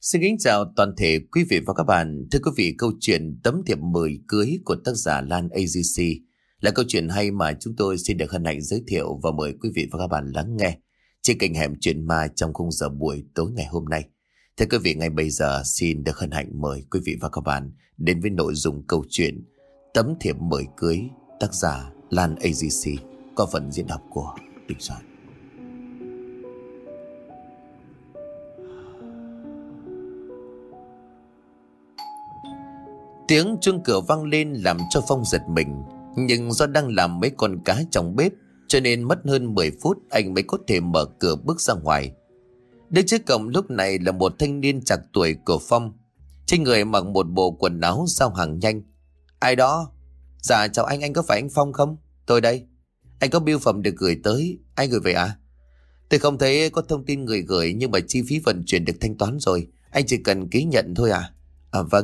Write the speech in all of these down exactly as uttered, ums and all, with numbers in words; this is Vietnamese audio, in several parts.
Xin kính chào toàn thể quý vị và các bạn. Thưa quý vị, câu chuyện Tấm thiệp mời cưới của tác giả Lan a giê xê là câu chuyện hay mà chúng tôi xin được hân hạnh giới thiệu và mời quý vị và các bạn lắng nghe trên kênh Hẻm Chuyện Ma trong khung giờ buổi tối ngày hôm nay. Thưa quý vị, ngay bây giờ xin được hân hạnh mời quý vị và các bạn đến với nội dung câu chuyện Tấm thiệp mời cưới tác giả Lan a giê xê có phần diễn đọc của Đình Soạn. Tiếng chuông cửa vang lên làm cho Phong giật mình, nhưng do đang làm mấy con cá trong bếp cho nên mất hơn mười phút anh mới có thể mở cửa bước ra ngoài. Đứng trước cổng lúc này là một thanh niên trạc tuổi của Phong, trên người mặc một bộ quần áo giao hàng nhanh. Ai đó? Dạ chào anh, anh có phải anh Phong không? Tôi đây. Anh có bưu phẩm được gửi tới, anh gửi về à? Tôi không thấy có thông tin người gửi, nhưng mà chi phí vận chuyển được thanh toán rồi, anh chỉ cần ký nhận thôi à? À vâng.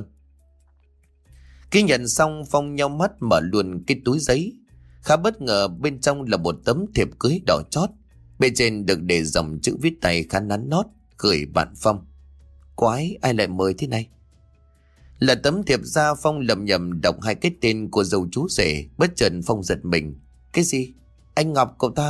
Ký nhận xong, Phong nheo mắt mở luôn cái túi giấy. Khá bất ngờ, bên trong là một tấm thiệp cưới đỏ chót. Bên trên được để dòng chữ viết tay khá nắn nót: gửi bạn Phong. Quái, ai lại mời thế này? Là tấm thiệp ra, Phong lầm nhầm đọc hai cái tên của dâu chú rể. Bất chợt Phong giật mình. Cái gì? Anh Ngọc cậu ta...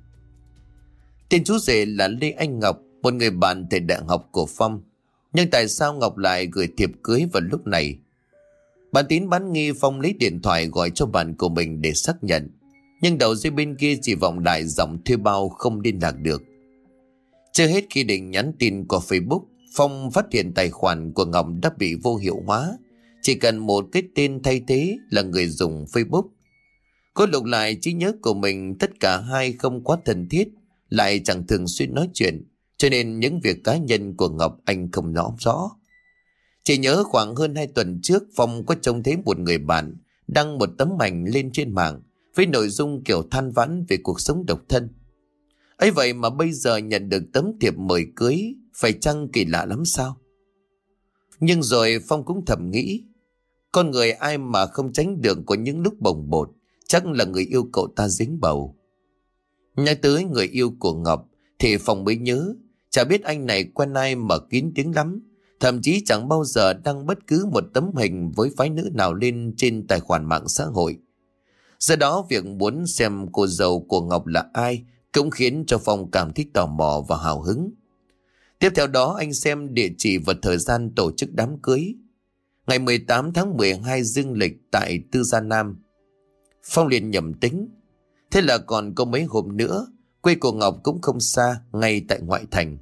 Tên chú rể là Lê Anh Ngọc, một người bạn thời đại học của Phong. Nhưng tại sao Ngọc lại gửi thiệp cưới vào lúc này? Bạn tín bán nghi, Phong lấy điện thoại gọi cho bạn của mình để xác nhận, nhưng đầu dây bên kia chỉ vọng lại giọng thuê bao không liên lạc được. Chưa hết khi định nhắn tin qua Facebook, Phong phát hiện tài khoản của Ngọc đã bị vô hiệu hóa, chỉ cần một cái tên thay thế là người dùng Facebook. Có lục lại trí nhớ của mình, tất cả hai không quá thân thiết, lại chẳng thường xuyên nói chuyện, cho nên những việc cá nhân của Ngọc anh không rõ rõ. Chỉ nhớ khoảng hơn hai tuần trước, Phong có trông thấy một người bạn đăng một tấm ảnh lên trên mạng với nội dung kiểu than vãn về cuộc sống độc thân. Ấy vậy mà bây giờ nhận được tấm thiệp mời cưới, phải chăng kỳ lạ lắm sao? Nhưng rồi Phong cũng thầm nghĩ, con người ai mà không tránh được có những lúc bồng bột, chắc là người yêu cậu ta dính bầu. Nhắc tới người yêu của Ngọc thì Phong mới nhớ, chả biết anh này quen ai mà kín tiếng lắm. Thậm chí chẳng bao giờ đăng bất cứ một tấm hình với phái nữ nào lên trên tài khoản mạng xã hội. Do đó việc muốn xem cô dâu của Ngọc là ai cũng khiến cho Phong cảm thấy tò mò và hào hứng. Tiếp theo đó anh xem địa chỉ và thời gian tổ chức đám cưới. Ngày mười tám tháng mười hai dương lịch tại Tư Gia Nam. Phong liền nhầm tính. Thế là còn có mấy hôm nữa, quê của Ngọc cũng không xa, ngay tại ngoại thành.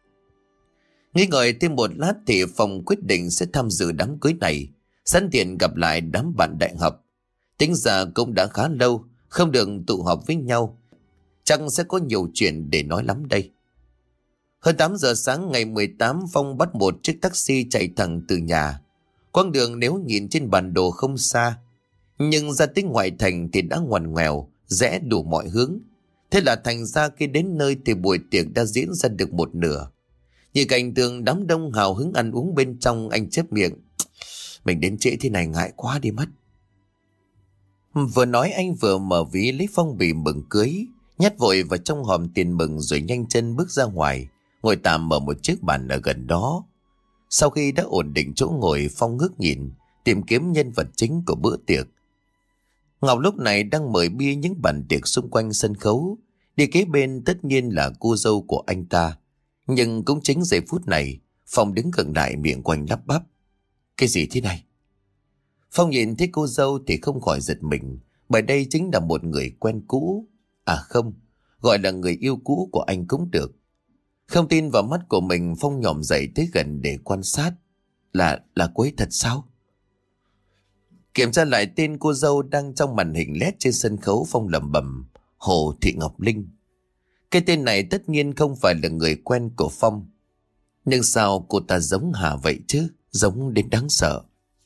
Nghĩ ngợi thêm một lát thì Phong quyết định sẽ tham dự đám cưới này, sẵn tiện gặp lại đám bạn đại học. Tính ra cũng đã khá lâu không được tụ họp với nhau, chắc sẽ có nhiều chuyện để nói lắm đây. Hơn tám giờ sáng ngày mười tám, Phong bắt một chiếc taxi chạy thẳng từ nhà. Quãng đường nếu nhìn trên bản đồ không xa, nhưng ra tới ngoại thành thì đã ngoằn ngoèo, rẽ đủ mọi hướng. Thế là thành ra khi đến nơi thì buổi tiệc đã diễn ra được một nửa. Nhìn cảnh tượng đám đông hào hứng ăn uống bên trong, anh chép miệng. Mình đến trễ thế này ngại quá đi mất. Vừa nói anh vừa mở ví lấy phong bì mừng cưới, nhét vội vào trong hòm tiền mừng rồi nhanh chân bước ra ngoài, ngồi tạm ở một chiếc bàn ở gần đó. Sau khi đã ổn định chỗ ngồi, Phong ngước nhìn, tìm kiếm nhân vật chính của bữa tiệc. Ngọc lúc này đang mời bia những bàn tiệc xung quanh sân khấu. Đi kế bên tất nhiên là cô dâu của anh ta. Nhưng cũng chính giây phút này, Phong đứng gần lại miệng quanh lắp bắp. Cái gì thế này? Phong nhìn thấy cô dâu thì không khỏi giật mình, bởi đây chính là một người quen cũ. À không, gọi là người yêu cũ của anh cũng được. Không tin vào mắt của mình, Phong nhòm dậy tới gần để quan sát. Là, là cô ấy thật sao? Kiểm tra lại tên cô dâu đang trong màn hình led trên sân khấu, Phong lẩm bẩm. Hồ Thị Ngọc Linh. Cái tên này tất nhiên không phải là người quen của Phong. Nhưng sao cô ta giống Hà vậy chứ? Giống đến đáng sợ.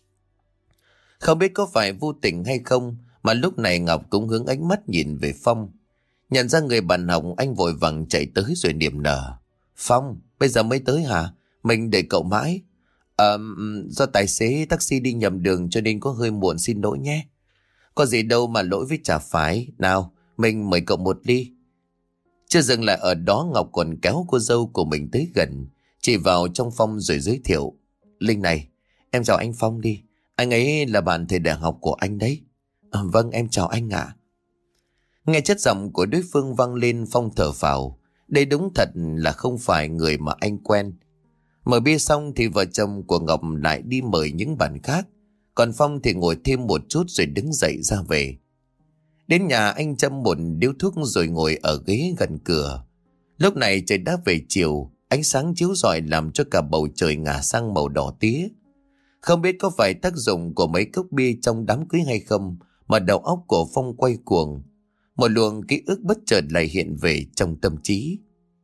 Không biết có phải vô tình hay không mà lúc này Ngọc cũng hướng ánh mắt nhìn về Phong. Nhận ra người bạn học, anh vội vàng chạy tới rồi niềm nở. Phong, bây giờ mới tới hả? Mình đợi cậu mãi. À, do tài xế taxi đi nhầm đường cho nên có hơi muộn, xin lỗi nhé. Có gì đâu mà lỗi với chả phải. Nào, mình mời cậu một ly. Chưa dừng lại ở đó, Ngọc còn kéo cô dâu của mình tới gần, chỉ vào trong Phong rồi giới thiệu. Linh này, em chào anh Phong đi. Anh ấy là bạn thầy đại học của anh đấy. À, vâng, em chào anh ạ. Nghe chất giọng của đối phương vang lên, Phong thở phào. Đây đúng thật là không phải người mà anh quen. Mở bia xong thì vợ chồng của Ngọc lại đi mời những bàn khác. Còn Phong thì ngồi thêm một chút rồi đứng dậy ra về. Đến nhà anh châm một điếu thuốc rồi ngồi ở ghế gần cửa. Lúc này trời đã về chiều, ánh sáng chiếu rọi làm cho cả bầu trời ngả sang màu đỏ tía. Không biết có phải tác dụng của mấy cốc bia trong đám cưới hay không mà đầu óc của Phong quay cuồng. Một luồng ký ức bất chợt lại hiện về trong tâm trí.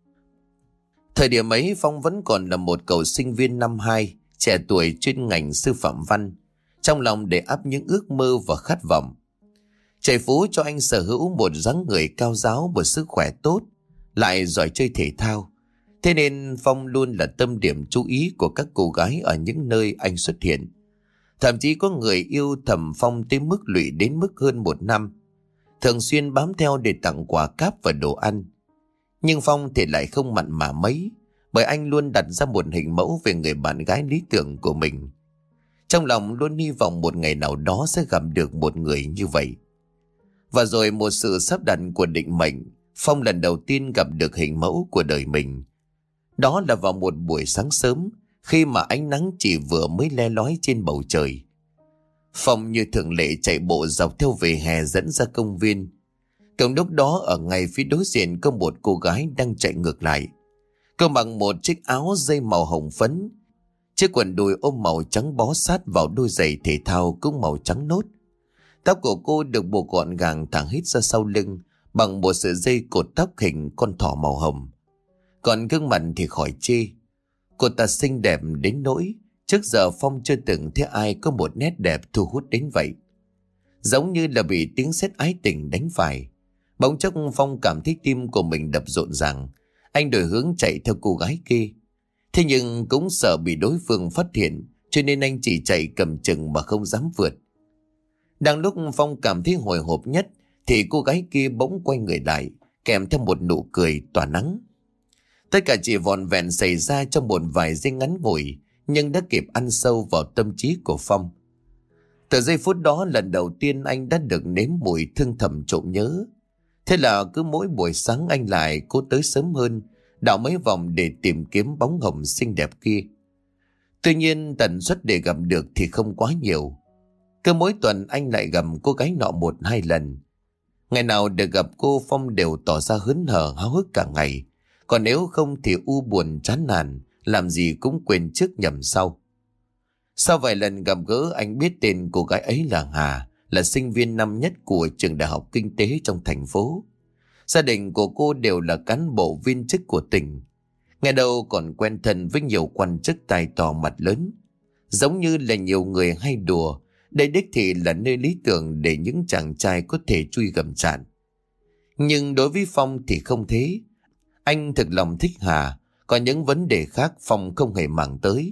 Thời điểm ấy Phong vẫn còn là một cậu sinh viên năm hai, trẻ tuổi chuyên ngành sư phạm văn, trong lòng để ắp những ước mơ và khát vọng. Trời phú cho anh sở hữu một dáng người cao ráo, một sức khỏe tốt, lại giỏi chơi thể thao. Thế nên Phong luôn là tâm điểm chú ý của các cô gái ở những nơi anh xuất hiện. Thậm chí có người yêu thầm Phong tới mức lụy đến mức hơn một năm, thường xuyên bám theo để tặng quà cáp và đồ ăn. Nhưng Phong thì lại không mặn mà mấy, bởi anh luôn đặt ra một hình mẫu về người bạn gái lý tưởng của mình. Trong lòng luôn hy vọng một ngày nào đó sẽ gặp được một người như vậy. Và rồi một sự sắp đặt của định mệnh, Phong lần đầu tiên gặp được hình mẫu của đời mình. Đó là vào một buổi sáng sớm, khi mà ánh nắng chỉ vừa mới le lói trên bầu trời. Phong như thường lệ chạy bộ dọc theo vỉa hè dẫn ra công viên. Cùng lúc đó ở ngay phía đối diện có một cô gái đang chạy ngược lại. Cô mặc một chiếc áo dây màu hồng phấn, chiếc quần đùi ôm màu trắng bó sát vào đôi giày thể thao cũng màu trắng nốt. Tóc của cô được buộc gọn gàng thẳng hết ra sau lưng bằng một sợi dây cột tóc hình con thỏ màu hồng. Còn gương mặt thì khỏi chê. Cô ta xinh đẹp đến nỗi trước giờ Phong chưa từng thấy ai có một nét đẹp thu hút đến vậy. Giống như là bị tiếng sét ái tình đánh phải. Bỗng chốc Phong cảm thấy tim của mình đập rộn ràng. Anh đổi hướng chạy theo cô gái kia. Thế nhưng cũng sợ bị đối phương phát hiện, cho nên anh chỉ chạy cầm chừng mà không dám vượt. Đang lúc Phong cảm thấy hồi hộp nhất thì cô gái kia bỗng quay người lại, kèm theo một nụ cười tỏa nắng. Tất cả chỉ vòn vẹn xảy ra trong một vài giây ngắn ngủi, nhưng đã kịp ăn sâu vào tâm trí của Phong. Từ giây phút đó lần đầu tiên anh đã được nếm mùi thương thầm trộm nhớ. Thế là cứ mỗi buổi sáng anh lại cố tới sớm hơn, đảo mấy vòng để tìm kiếm bóng hồng xinh đẹp kia. Tuy nhiên tần suất để gặp được thì không quá nhiều. Cứ mỗi tuần anh lại gặp cô gái nọ một hai lần. Ngày nào được gặp cô Phong đều tỏ ra hớn hở háo hức cả ngày. Còn nếu không thì u buồn chán nản, làm gì cũng quên trước nhầm sau. Sau vài lần gặp gỡ anh biết tên cô gái ấy là Hà, là sinh viên năm nhất của trường đại học kinh tế trong thành phố. Gia đình của cô đều là cán bộ viên chức của tỉnh. Ngày đầu còn quen thân với nhiều quan chức tài to mặt lớn. Giống như là nhiều người hay đùa, đây đích thị là nơi lý tưởng để những chàng trai có thể chui gầm sàn. Nhưng đối với Phong thì không thế. Anh thực lòng thích Hà, còn những vấn đề khác Phong không hề màng tới.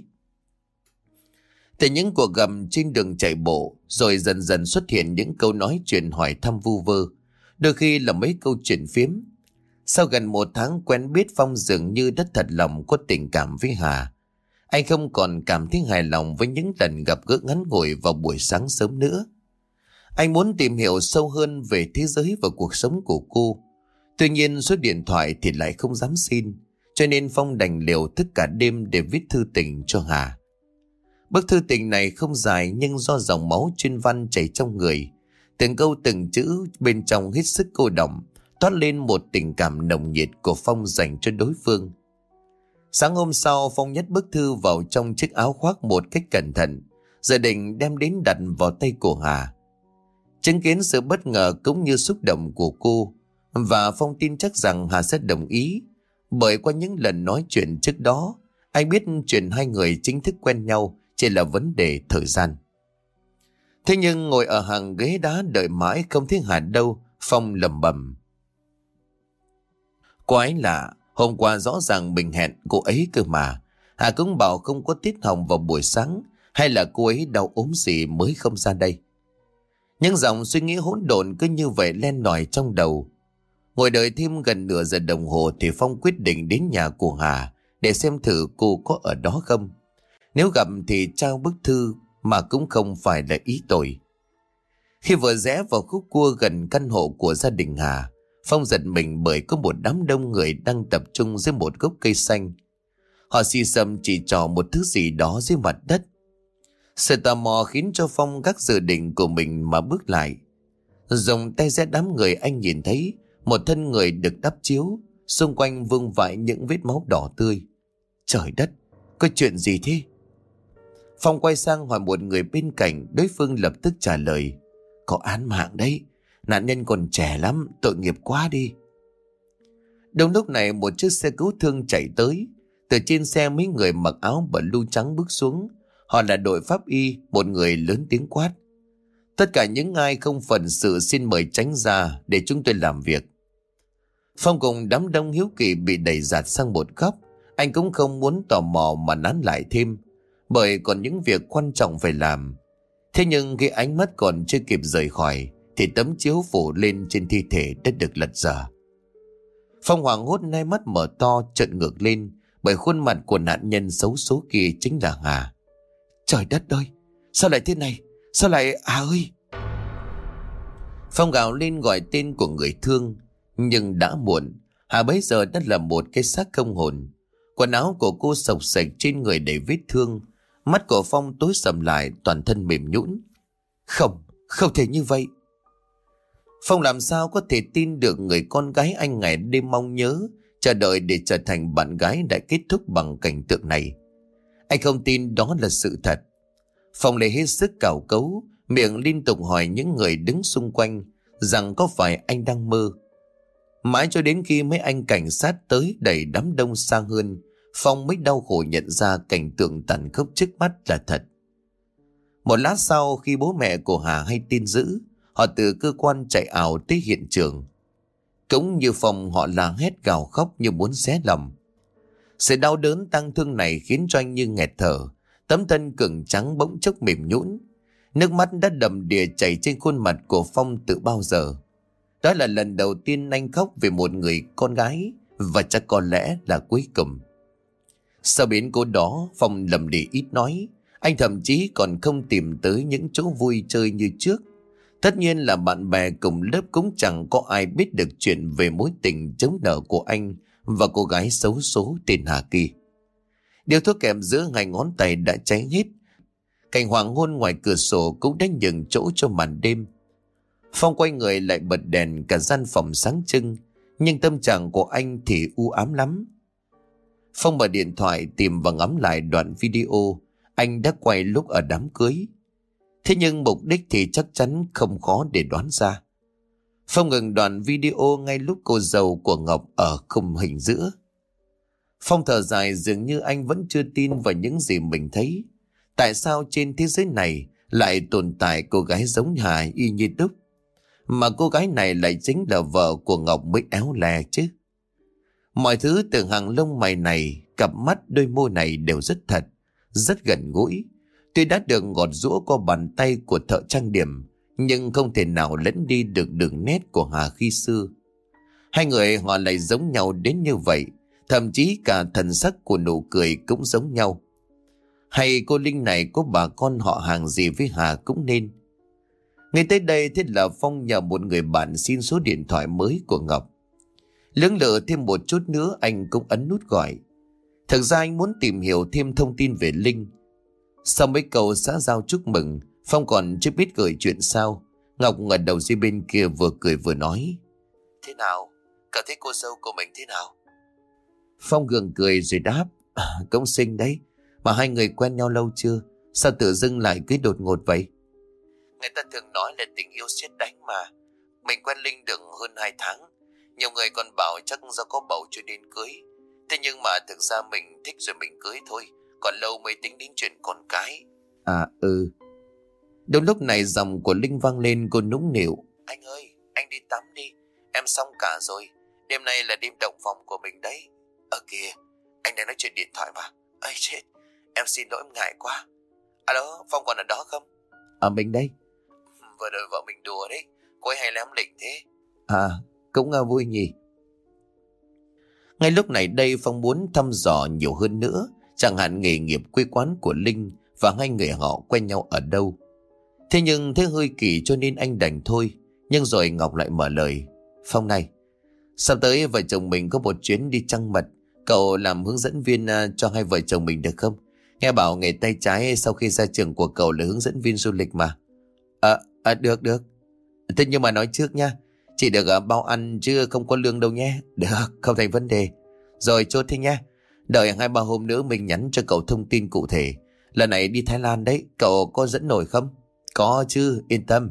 Từ những cuộc gặp trên đường chạy bộ, rồi dần dần xuất hiện những câu nói chuyện hỏi thăm vu vơ, đôi khi là mấy câu chuyện phiếm. Sau gần một tháng quen biết, Phong dường như đã thật lòng có tình cảm với Hà. Anh không còn cảm thấy hài lòng với những lần gặp gỡ ngắn ngủi vào buổi sáng sớm nữa. Anh muốn tìm hiểu sâu hơn về thế giới và cuộc sống của cô. Tuy nhiên số điện thoại thì lại không dám xin, cho nên Phong đành liều thức cả đêm để viết thư tình cho Hà. Bức thư tình này không dài, nhưng do dòng máu chuyên văn chảy trong người, từng câu từng chữ bên trong hết sức cô đọng, toát lên một tình cảm nồng nhiệt của Phong dành cho đối phương. Sáng hôm sau, Phong nhét bức thư vào trong chiếc áo khoác một cách cẩn thận, dự định đem đến đặt vào tay của Hà. Chứng kiến sự bất ngờ cũng như xúc động của cô, và Phong tin chắc rằng Hà sẽ đồng ý, bởi qua những lần nói chuyện trước đó, anh biết chuyện hai người chính thức quen nhau chỉ là vấn đề thời gian. Thế nhưng ngồi ở hàng ghế đá đợi mãi không thấy Hà đâu, Phong lẩm bẩm. Quái lạ, hôm qua rõ ràng mình hẹn cô ấy cơ mà. Hà cũng bảo không có tiết học vào buổi sáng, hay là cô ấy đau ốm gì mới không ra đây. Những dòng suy nghĩ hỗn độn cứ như vậy len lỏi trong đầu. Ngồi đợi thêm gần nửa giờ đồng hồ thì Phong quyết định đến nhà của Hà để xem thử cô có ở đó không. Nếu gặp thì trao bức thư mà cũng không phải là ý tội. Khi vừa rẽ vào khúc cua gần căn hộ của gia đình Hà, Phong giật mình bởi có một đám đông người đang tập trung dưới một gốc cây xanh. Họ xì xầm chỉ trỏ một thứ gì đó dưới mặt đất. Sự tò mò khiến cho Phong gác dự định của mình mà bước lại. Dùng tay rẽ đám người, anh nhìn thấy một thân người được đắp chiếu, xung quanh vương vãi những vết máu đỏ tươi. Trời đất, có chuyện gì thế? Phong quay sang hỏi một người bên cạnh, đối phương lập tức trả lời: có án mạng đấy, nạn nhân còn trẻ lắm, tội nghiệp quá đi. Đúng lúc này một chiếc xe cứu thương chạy tới. Từ trên xe mấy người mặc áo blue trắng bước xuống. Họ là đội pháp y. Một người lớn tiếng quát: tất cả những ai không phận sự xin mời tránh ra để chúng tôi làm việc. Phong cùng đám đông hiếu kỳ bị đẩy dạt sang một góc. Anh cũng không muốn tò mò mà nán lại thêm, bởi còn những việc quan trọng phải làm. Thế nhưng khi ánh mắt còn chưa kịp rời khỏi thì tấm chiếu phủ lên trên thi thể đã được lật dở. Phong hoảng hốt, hai mắt mở to trợn ngược lên, bởi khuôn mặt của nạn nhân xấu số kia chính là Hà. Trời đất ơi, sao lại thế này? Sao lại Hà ơi? Phong gào lên gọi tên của người thương, nhưng đã muộn. Hà bấy giờ đã là một cái xác không hồn. Quần áo của cô xộc xệch, trên người đầy vết thương. Mắt của Phong tối sầm lại, toàn thân mềm nhũn. Không, không thể như vậy. Phong làm sao có thể tin được người con gái anh ngày đêm mong nhớ, chờ đợi để trở thành bạn gái đã kết thúc bằng cảnh tượng này. Anh không tin đó là sự thật. Phong lấy hết sức cào cấu, miệng liên tục hỏi những người đứng xung quanh rằng có phải anh đang mơ. Mãi cho đến khi mấy anh cảnh sát tới đẩy đám đông sang hơn, Phong mới đau khổ nhận ra cảnh tượng tàn khốc trước mắt là thật. Một lát sau, khi bố mẹ của Hà hay tin dữ, họ từ cơ quan chạy ảo tới hiện trường. Cũng như Phong, họ la hét gào khóc như muốn xé lòng. Sự đau đớn tang thương này khiến cho anh như nghẹt thở, tấm thân cứng trắng bỗng chốc mềm nhũn. Nước mắt đã đầm đìa chảy trên khuôn mặt của Phong từ bao giờ. Đó là lần đầu tiên anh khóc về một người con gái, và chắc có lẽ là cuối cùng. Sau biến cố đó, Phong lầm lì ít nói. Anh thậm chí còn không tìm tới những chỗ vui chơi như trước. Tất nhiên là bạn bè cùng lớp cũng chẳng có ai biết được chuyện về mối tình chống nợ của anh và cô gái xấu số tên Hà Kỳ. Điều thuốc kèm giữa hai ngón tay đã cháy hết. Cảnh hoàng hôn ngoài cửa sổ cũng đã nhường chỗ cho màn đêm. Phong quay người lại bật đèn, cả gian phòng sáng trưng, nhưng tâm trạng của anh thì u ám lắm. Phong mở điện thoại tìm và ngắm lại đoạn video anh đã quay lúc ở đám cưới. Thế nhưng mục đích thì chắc chắn không khó để đoán ra. Phong ngừng đoạn video ngay lúc cô dâu của Ngọc ở khung hình giữa. Phong thở dài, dường như anh vẫn chưa tin vào những gì mình thấy. Tại sao trên thế giới này lại tồn tại cô gái giống Hà y như đúc, mà cô gái này lại chính là vợ của Ngọc mới éo le chứ? Mọi thứ từ hàng lông mày này, cặp mắt, đôi môi này đều rất thật, rất gần gũi. Tuy đã được gọt giũa qua bàn tay của thợ trang điểm, nhưng không thể nào lẫn đi được đường nét của Hà khi xưa. Hai người họ lại giống nhau đến như vậy, thậm chí cả thần sắc của nụ cười cũng giống nhau. Hay cô Linh này có bà con họ hàng gì với Hà cũng nên. Ngay tới đây, thế là Phong nhờ một người bạn xin số điện thoại mới của Ngọc. Lưỡng lự thêm một chút nữa, anh cũng ấn nút gọi. Thực ra anh muốn tìm hiểu thêm thông tin về Linh. Sau mấy câu xã giao chúc mừng, Phong còn chưa biết gửi chuyện sao. Ngọc ngẩng đầu dưới bên kia vừa cười vừa nói: thế nào? Cậu thấy cô dâu của mình thế nào? Phong gượng cười rồi đáp: à, cũng xinh đấy. Mà hai người quen nhau lâu chưa? Sao tự dưng lại cưới đột ngột vậy? Người ta thường nói là tình yêu sét đánh mà. Mình quen Linh được hơn hai tháng. Nhiều người còn bảo chắc do có bầu cho nên cưới. Thế nhưng mà thực ra mình thích rồi mình cưới thôi, còn lâu mới tính đến chuyện con cái. À ừ. Đúng lúc này giọng của Linh vang lên, cô nũng nịu: anh ơi, anh đi tắm đi, em xong cả rồi. Đêm nay là đêm động phòng của mình đấy. Ơ kìa, anh đang nói chuyện điện thoại mà. Ây chết, em xin lỗi, em ngại quá. Alo, Phong còn ở đó không? À mình đây. Vừa rồi vợ mình đùa đấy, cô ấy hay lém lỉnh thế. À, cũng uh, vui nhỉ. Ngay lúc này đây Phong muốn thăm dò nhiều hơn nữa, chẳng hạn nghề nghiệp quê quán của Linh và hai người họ quen nhau ở đâu. Thế nhưng thế hơi kỳ cho nên anh đành thôi. Nhưng rồi Ngọc lại mở lời. Phong này, sắp tới vợ chồng mình có một chuyến đi trăng mật. Cậu làm hướng dẫn viên uh, cho hai vợ chồng mình được không? Nghe bảo nghề tay trái sau khi ra trường của cậu là hướng dẫn viên du lịch mà. À, à được được. Thế nhưng mà nói trước nha, chỉ được uh, bao ăn chứ không có lương đâu nhé. Được, không thành vấn đề. Rồi chốt thế nha. Đợi hai ba hôm nữa mình nhắn cho cậu thông tin cụ thể. Lần này đi Thái Lan đấy, cậu có dẫn nổi không? Có chứ, yên tâm.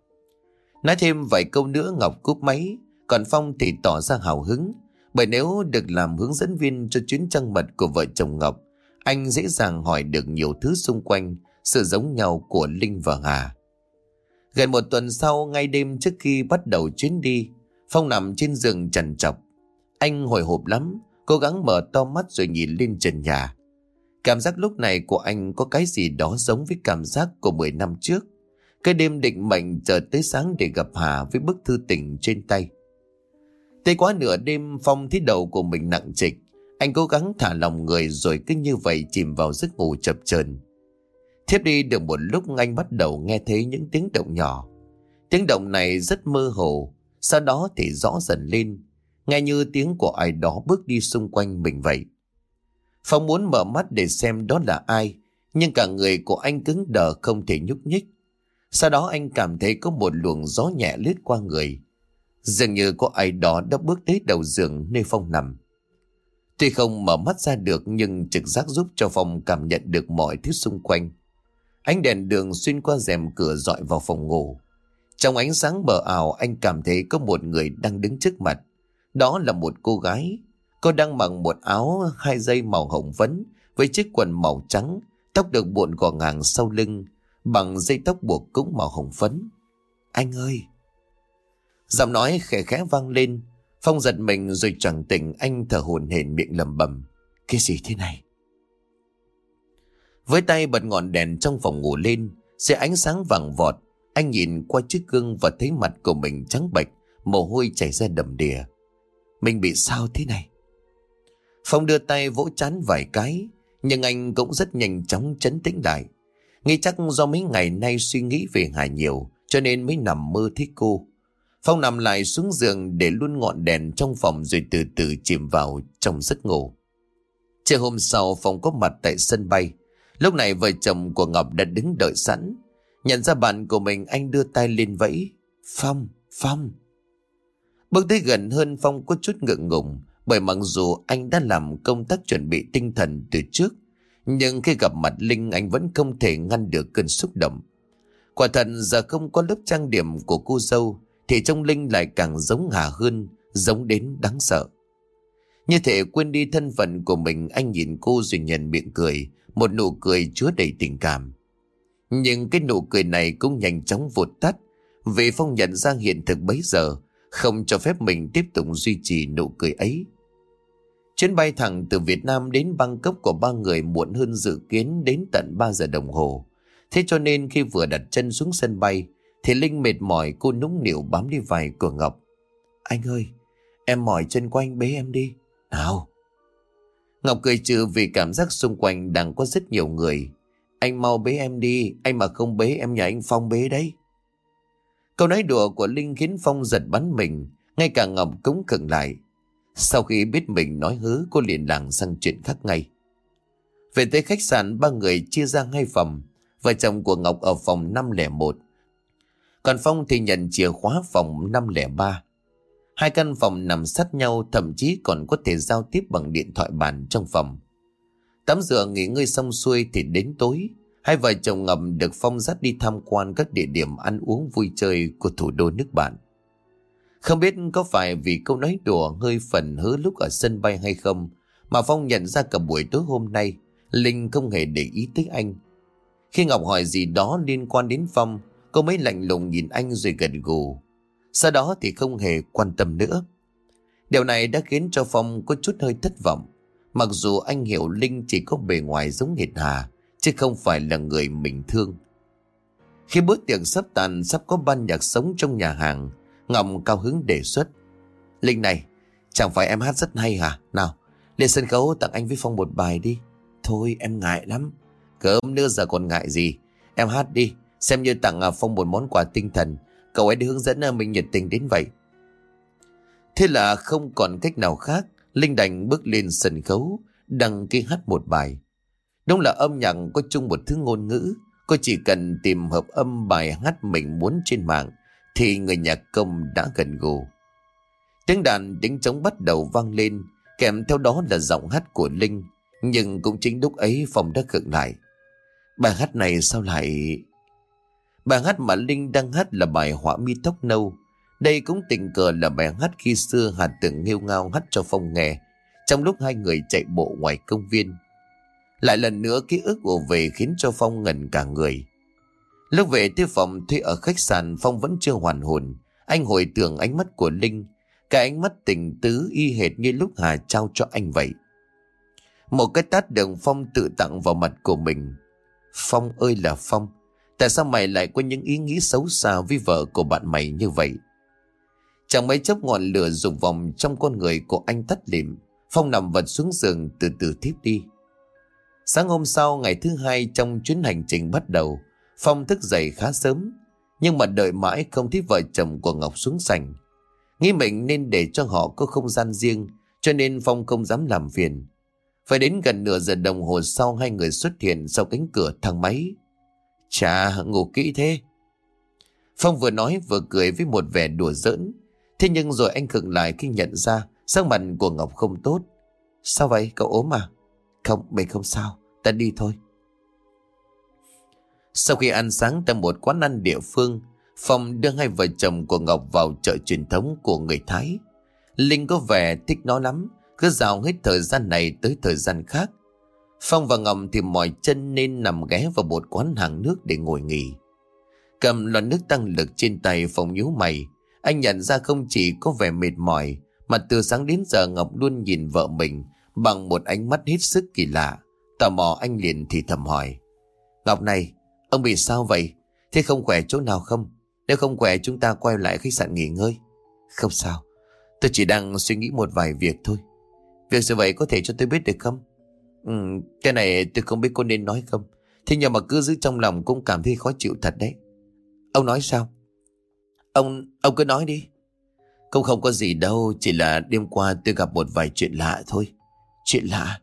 Nói thêm vài câu nữa Ngọc cúp máy. Còn Phong thì tỏ ra hào hứng. Bởi nếu được làm hướng dẫn viên cho chuyến trăng mật của vợ chồng Ngọc, anh dễ dàng hỏi được nhiều thứ xung quanh sự giống nhau của Linh và Hà. Gần một tuần sau, ngay đêm trước khi bắt đầu chuyến đi, Phong nằm trên giường trằn trọc. Anh hồi hộp lắm, cố gắng mở to mắt rồi nhìn lên trần nhà. Cảm giác lúc này của anh có cái gì đó giống với cảm giác của mười năm trước. Cái đêm định mệnh chờ tới sáng để gặp Hà với bức thư tình trên tay. Tới quá nửa đêm, Phong thấy đầu của mình nặng trịch. Anh cố gắng thả lòng người rồi cứ như vậy chìm vào giấc ngủ chập chờn. Thiếp đi được một lúc, anh bắt đầu nghe thấy những tiếng động nhỏ. Tiếng động này rất mơ hồ, sau đó thì rõ dần lên, nghe như tiếng của ai đó bước đi xung quanh mình vậy. Phong muốn mở mắt để xem đó là ai, nhưng cả người của anh cứng đờ không thể nhúc nhích. Sau đó anh cảm thấy có một luồng gió nhẹ lướt qua người. Dường như có ai đó đã bước tới đầu giường nơi Phong nằm. Tuy không mở mắt ra được nhưng trực giác giúp cho Phong cảm nhận được mọi thứ xung quanh. Ánh đèn đường xuyên qua rèm cửa dọi vào phòng ngủ. Trong ánh sáng mờ ảo, anh cảm thấy có một người đang đứng trước mặt. Đó là một cô gái. Cô đang mặc một áo hai dây màu hồng phấn với chiếc quần màu trắng, tóc được buộc gọn gàng sau lưng bằng dây tóc buộc cũng màu hồng phấn. Anh ơi! Giọng nói khẽ khẽ vang lên. Phong giật mình rồi choàng tỉnh, anh thở hổn hển miệng lẩm bẩm. Cái gì thế này? Với tay bật ngọn đèn trong phòng ngủ lên, dưới ánh sáng vàng vọt, anh nhìn qua chiếc gương và thấy mặt của mình trắng bệch, mồ hôi chảy ra đầm đìa. Mình bị sao thế này? Phong đưa tay vỗ trán vài cái, nhưng anh cũng rất nhanh chóng trấn tĩnh lại. Nghĩ chắc do mấy ngày nay suy nghĩ về Hà nhiều, cho nên mới nằm mơ thấy cô. Phong nằm lại xuống giường để luôn ngọn đèn trong phòng rồi từ từ chìm vào trong giấc ngủ. Chiều hôm sau, Phong có mặt tại sân bay. Lúc này vợ chồng của Ngọc đã đứng đợi sẵn. Nhận ra bạn của mình, anh đưa tay lên vẫy. Phong, Phong. Bước tới gần hơn, Phong có chút ngượng ngùng, bởi mặc dù anh đã làm công tác chuẩn bị tinh thần từ trước, nhưng khi gặp mặt Linh anh vẫn không thể ngăn được cơn xúc động. Quả thật giờ không có lớp trang điểm của cô dâu thì trông Linh lại càng giống Hà hơn, giống đến đáng sợ. Như thể quên đi thân phận của mình, anh nhìn cô rồi nhận miệng cười, một nụ cười chứa đầy tình cảm. Nhưng cái nụ cười này cũng nhanh chóng vụt tắt, vì Phong nhận ra hiện thực bấy giờ không cho phép mình tiếp tục duy trì nụ cười ấy. Chuyến bay thẳng từ Việt Nam đến Bangkok của ba người muộn hơn dự kiến đến tận ba giờ đồng hồ. Thế cho nên khi vừa đặt chân xuống sân bay thì Linh mệt mỏi, cô nũng nịu bám đi vai của Ngọc. Anh ơi, em mỏi chân của anh, bế em đi. Nào. Ngọc cười trừ vì cảm giác xung quanh đang có rất nhiều người. Anh mau bế em đi, anh mà không bế em nhà anh Phong bế đấy. Câu nói đùa của Linh khiến Phong giật bắn mình, ngay cả Ngọc cũng khựng lại. Sau khi biết mình nói hớ, cô liền lảng sang chuyện khác ngay. Về tới khách sạn, ba người chia ra hai phòng. Vợ chồng của Ngọc ở phòng năm không một, còn Phong thì nhận chìa khóa phòng năm không ba. Hai căn phòng nằm sát nhau, thậm chí còn có thể giao tiếp bằng điện thoại bàn trong phòng. Tắm rửa nghỉ ngơi xong xuôi thì đến tối, hai vợ chồng Ngọc được Phong dắt đi tham quan các địa điểm ăn uống vui chơi của thủ đô nước bạn. Không biết có phải vì câu nói đùa hơi phần hớ lúc ở sân bay hay không, mà Phong nhận ra cả buổi tối hôm nay Linh không hề để ý tới anh. Khi Ngọc hỏi gì đó liên quan đến Phong, cô mới lạnh lùng nhìn anh rồi gật gù. Sau đó thì không hề quan tâm nữa. Điều này đã khiến cho Phong có chút hơi thất vọng. Mặc dù anh hiểu Linh chỉ có bề ngoài giống hệt Hà, chứ không phải là người mình thương. Khi bữa tiệc sắp tàn, sắp có ban nhạc sống trong nhà hàng, Ngọc cao hứng đề xuất. Linh này, Chẳng phải em hát rất hay hả? Nào, lên sân khấu tặng anh với Phong một bài đi. Thôi em ngại lắm. Cơm nữa giờ còn ngại gì. Em hát đi, xem như tặng Phong một món quà tinh thần. Cậu ấy đi hướng dẫn mình nhiệt tình đến vậy. Thế là không còn cách nào khác, Linh đành bước lên sân khấu, đăng ký hát một bài. Đúng là âm nhạc có chung một thứ ngôn ngữ. Cô chỉ cần tìm hợp âm bài hát mình muốn trên mạng thì người nhạc công đã gần gù. Tiếng đàn tiếng trống bắt đầu vang lên, kèm theo đó là giọng hát của Linh. Nhưng cũng chính lúc ấy Phong đã khựng lại. Bài hát này sao lại... Bài hát mà Linh đang hát là bài Họa Mi Tóc Nâu. Đây cũng tình cờ là bài hát khi xưa Hà từng nghêu ngao hát cho Phong nghe trong lúc hai người chạy bộ ngoài công viên. Lại lần nữa ký ức ùa về khiến cho Phong ngẩn cả người. Lúc về tới phòng thuê ở khách sạn, Phong vẫn chưa hoàn hồn. Anh hồi tưởng ánh mắt của Linh, cái ánh mắt tình tứ y hệt như lúc Hà trao cho anh vậy. Một cái tát đường Phong tự tặng vào mặt của mình. Phong ơi là Phong, tại sao mày lại có những ý nghĩ xấu xa với vợ của bạn mày như vậy? Chẳng mấy chốc ngọn lửa rụng vòng trong con người của anh tắt lịm. Phong nằm vật xuống giường từ từ thiếp đi. Sáng hôm sau, ngày thứ hai trong chuyến hành trình bắt đầu, Phong thức dậy khá sớm. Nhưng mà đợi mãi không thấy vợ chồng của Ngọc xuống sảnh. Nghĩ mình nên để cho họ có không gian riêng, cho nên Phong không dám làm phiền. Phải đến gần nửa giờ đồng hồ sau, hai người xuất hiện sau cánh cửa thang máy. Chà, ngủ kỹ thế. Phong vừa nói vừa cười với một vẻ đùa giỡn. Thế nhưng rồi anh khựng lại khi nhận ra sắc mặt của Ngọc không tốt. Sao vậy, cậu ốm à? Không, mình không sao, ta đi thôi. Sau khi ăn sáng tại một quán ăn địa phương, Phong đưa hai vợ chồng của Ngọc vào chợ truyền thống của người Thái. Linh có vẻ thích nó lắm, cứ dạo hết thời gian này tới thời gian khác. Phong và Ngọc thì mỏi chân nên nằm ghé vào một quán hàng nước để ngồi nghỉ. Cầm lon nước tăng lực trên tay, Phong nhíu mày. Anh nhận ra không chỉ có vẻ mệt mỏi, mà từ sáng đến giờ Ngọc luôn nhìn vợ mình bằng một ánh mắt hết sức kỳ lạ. Tò mò anh liền thì thầm hỏi. Ngọc này, ông bị sao vậy? Thế không khỏe chỗ nào không? Nếu không khỏe chúng ta quay lại khách sạn nghỉ ngơi. Không sao, tôi chỉ đang suy nghĩ một vài việc thôi. Việc gì vậy, có thể cho tôi biết được không? Ừ, cái này tôi không biết có nên nói không. Thế nhưng mà cứ giữ trong lòng cũng cảm thấy khó chịu thật đấy. Ông nói sao? Ông, ông cứ nói đi. Cũng không có gì đâu, chỉ là đêm qua tôi gặp một vài chuyện lạ thôi. Chuyện lạ?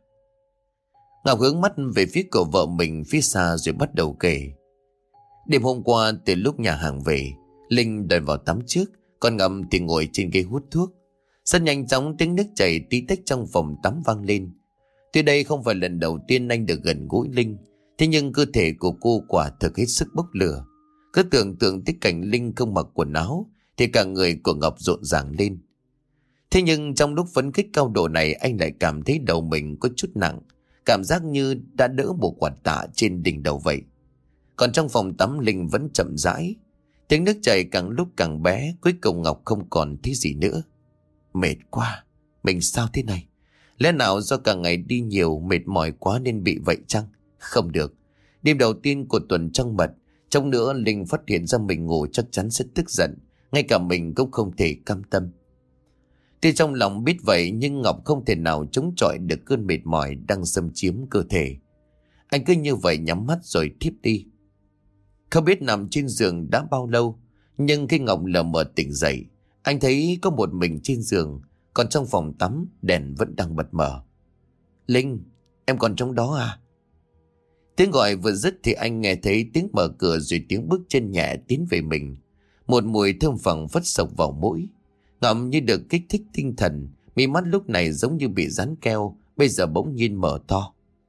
Ngọc hướng mắt về phía của vợ mình phía xa rồi bắt đầu kể. Đêm hôm qua từ lúc nhà hàng về, Linh đòi vào tắm trước, còn Ngọc thì ngồi trên ghế hút thuốc. Rất nhanh chóng tiếng nước chảy tí tách trong phòng tắm vang lên. Tuy đây không phải lần đầu tiên anh được gần gũi Linh, thế nhưng cơ thể của cô quả thực hết sức bốc lửa. Cứ tưởng tượng tới cảnh Linh không mặc quần áo thì cả người của Ngọc rộn ràng lên. Thế nhưng trong lúc phấn khích cao độ này, anh lại cảm thấy đầu mình có chút nặng, cảm giác như đã đỡ một quả tạ trên đỉnh đầu vậy. Còn trong phòng tắm, Linh vẫn chậm rãi. Tiếng nước chảy càng lúc càng bé, cuối cùng Ngọc không còn thấy gì nữa. Mệt quá, mình sao thế này? Lẽ nào do cả ngày đi nhiều mệt mỏi quá nên bị vậy chăng? Không được. Đêm đầu tiên của tuần trăng mật, trong nữa Linh phát hiện ra mình ngủ chắc chắn sẽ tức giận. Ngay cả mình cũng không thể cam tâm. Tuy trong lòng biết vậy nhưng Ngọc không thể nào chống chọi được cơn mệt mỏi đang xâm chiếm cơ thể. Anh cứ như vậy nhắm mắt rồi thiếp đi. Không biết nằm trên giường đã bao lâu, nhưng khi Ngọc lờ mờ tỉnh dậy, anh thấy có một mình trên giường, còn trong phòng tắm đèn vẫn đang bật mở. Linh, em còn trong đó à? Tiếng gọi vừa dứt thì anh nghe thấy tiếng mở cửa rồi tiếng bước chân nhẹ tiến về mình. Một mùi thơm phẳng phất sộc vào mũi. Ngọc như được kích thích tinh thần, mí mắt lúc này giống như bị dán keo, bây giờ bỗng nhiên mở to.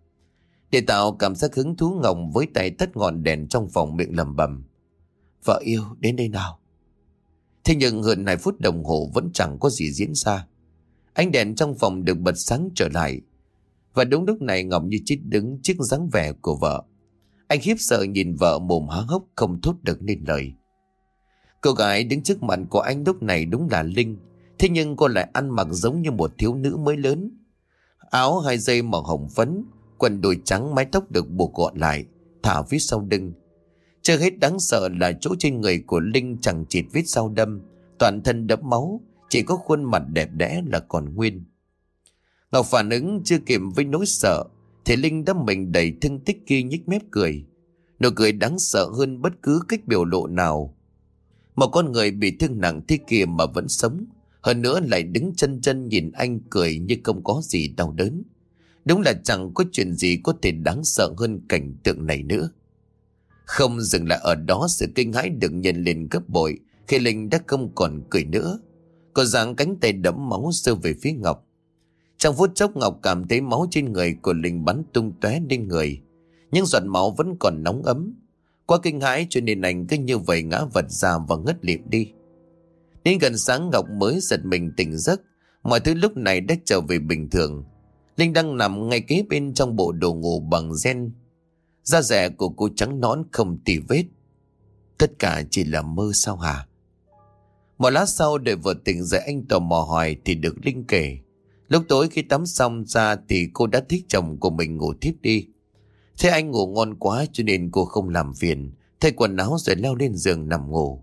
Để tạo cảm giác hứng thú, Ngọc với tay tắt ngọn đèn trong phòng, miệng lẩm bẩm. Vợ yêu, đến đây nào. Thế nhưng hơn hai phút đồng hồ vẫn chẳng có gì diễn ra. Ánh đèn trong phòng được bật sáng trở lại. Và đúng lúc này Ngọc như chết đứng trước dáng vẻ của vợ. Anh khiếp sợ nhìn vợ mồm há hốc không thốt được nên lời. Cô gái đứng trước mặt của anh lúc này đúng là Linh. Thế nhưng cô lại ăn mặc giống như một thiếu nữ mới lớn. Áo hai dây màu hồng phấn, quần đùi trắng, mái tóc được buộc gọn lại, thả phía sau lưng. Chưa hết đáng sợ là chỗ trên người của Linh chẳng chịt vết dao đâm, toàn thân đẫm máu, chỉ có khuôn mặt đẹp đẽ là còn nguyên. Ngọc phản ứng chưa kịp với nỗi sợ thì Linh đã mình đầy thương tích kia nhếch mép cười. Nụ cười đáng sợ hơn bất cứ cách biểu lộ nào. Một con người bị thương nặng thế kia mà vẫn sống, hơn nữa lại đứng chân chân nhìn anh cười như không có gì đau đớn. Đúng là chẳng có chuyện gì có thể đáng sợ hơn cảnh tượng này nữa. Không dừng lại ở đó, sự kinh hãi được nhân lên gấp bội khi Linh đã không còn cười nữa. Cô giang cánh tay đẫm máu giơ về phía Ngọc. Trong phút chốc Ngọc cảm thấy máu trên người của Linh bắn tung tóe lên người. Nhưng giọt máu vẫn còn nóng ấm. Quá kinh hãi cho nên anh cứ như vậy ngã vật ra và ngất lịm đi. Đến gần sáng Ngọc mới giật mình tỉnh giấc. Mọi thứ lúc này đã trở về bình thường. Linh đang nằm ngay kế bên trong bộ đồ ngủ bằng ren. Da dẻ của cô trắng nõn không tì vết. Tất cả chỉ là mơ sao hả? Một lát sau để vừa tỉnh dậy, anh tò mò hỏi thì được Linh kể. Lúc tối khi tắm xong ra thì cô đã thích chồng của mình ngủ thiếp đi. Thế anh ngủ ngon quá cho nên cô không làm phiền, thay quần áo rồi leo lên giường nằm ngủ.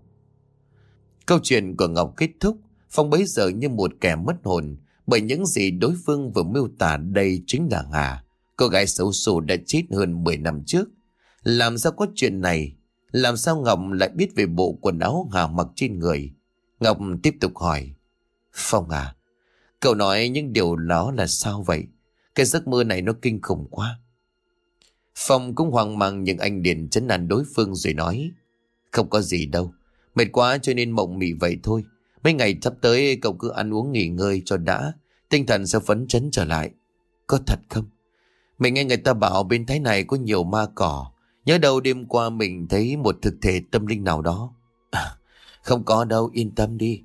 Câu chuyện của Ngọc kết thúc. Phong bấy giờ như một kẻ mất hồn, bởi những gì đối phương vừa miêu tả đây chính là Hà, cô gái xấu xố đã chết hơn mười năm trước. Làm sao có chuyện này? Làm sao Ngọc lại biết về bộ quần áo Hà mặc trên người? Ngọc tiếp tục hỏi. Phong à, cậu nói những điều đó là sao vậy? Cái giấc mơ này nó kinh khủng quá. Phong cũng hoang mang nhưng anh liền trấn an đối phương rồi nói. Không có gì đâu, mệt quá cho nên mộng mị vậy thôi. Mấy ngày sắp tới cậu cứ ăn uống nghỉ ngơi cho đã, tinh thần sẽ phấn chấn trở lại. Có thật không? Mình nghe người ta bảo bên Thái này có nhiều ma cỏ. Nhớ đâu đêm qua mình thấy một thực thể tâm linh nào đó. À, không có đâu, yên tâm đi.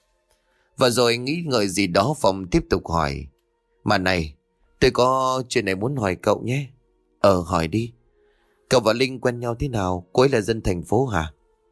Và rồi nghĩ ngợi gì đó, Phong tiếp tục hỏi. Mà này, tôi có chuyện này muốn hỏi cậu nhé. Ờ, hỏi đi. Cậu và Linh quen nhau thế nào? Cô ấy là dân thành phố hả?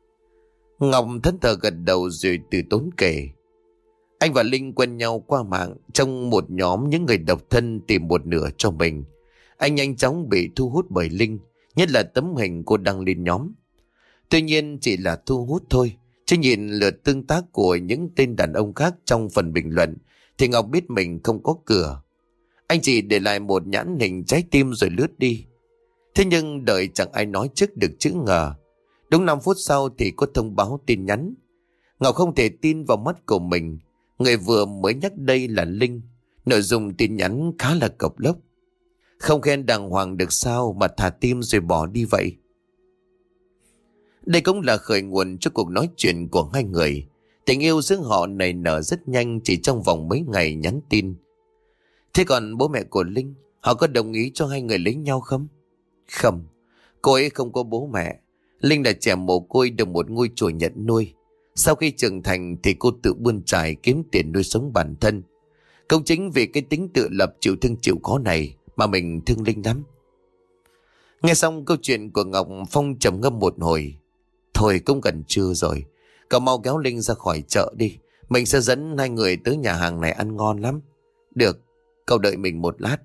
Ngọc thẫn thờ gật đầu rồi từ tốn kể. Anh và Linh quen nhau qua mạng trong một nhóm những người độc thân tìm một nửa cho mình. Anh nhanh chóng bị thu hút bởi Linh, nhất là tấm hình cô đăng lên nhóm. Tuy nhiên chỉ là thu hút thôi, chứ nhìn lượt tương tác của những tên đàn ông khác trong phần bình luận thì Ngọc biết mình không có cửa. Anh chỉ để lại một nhãn hình trái tim rồi lướt đi. Thế nhưng đợi chẳng ai nói trước được chữ ngờ. Đúng năm phút sau thì có thông báo tin nhắn. Ngọc không thể tin vào mắt của mình. Người vừa mới nhắc đây là Linh. Nội dung tin nhắn khá là cộc lốc. Không khen đàng hoàng được sao mà thả tim rồi bỏ đi vậy? Đây cũng là khởi nguồn cho cuộc nói chuyện của hai người. Tình yêu giữa họ nảy nở rất nhanh chỉ trong vòng mấy ngày nhắn tin. Thế còn bố mẹ của Linh, họ có đồng ý cho hai người lấy nhau không? Không, cô ấy không có bố mẹ. Linh là trẻ mồ côi được một ngôi chùa nhận nuôi. Sau khi trưởng thành thì cô tự bươn trải kiếm tiền nuôi sống bản thân. Cũng chính vì cái tính tự lập chịu thương chịu khó này mà mình thương Linh lắm. Nghe xong câu chuyện của Ngọc, Phong trầm ngâm một hồi. Thôi cũng gần trưa rồi, cậu mau kéo Linh ra khỏi chợ đi. Mình sẽ dẫn hai người tới nhà hàng này ăn ngon lắm. Được, cậu đợi mình một lát.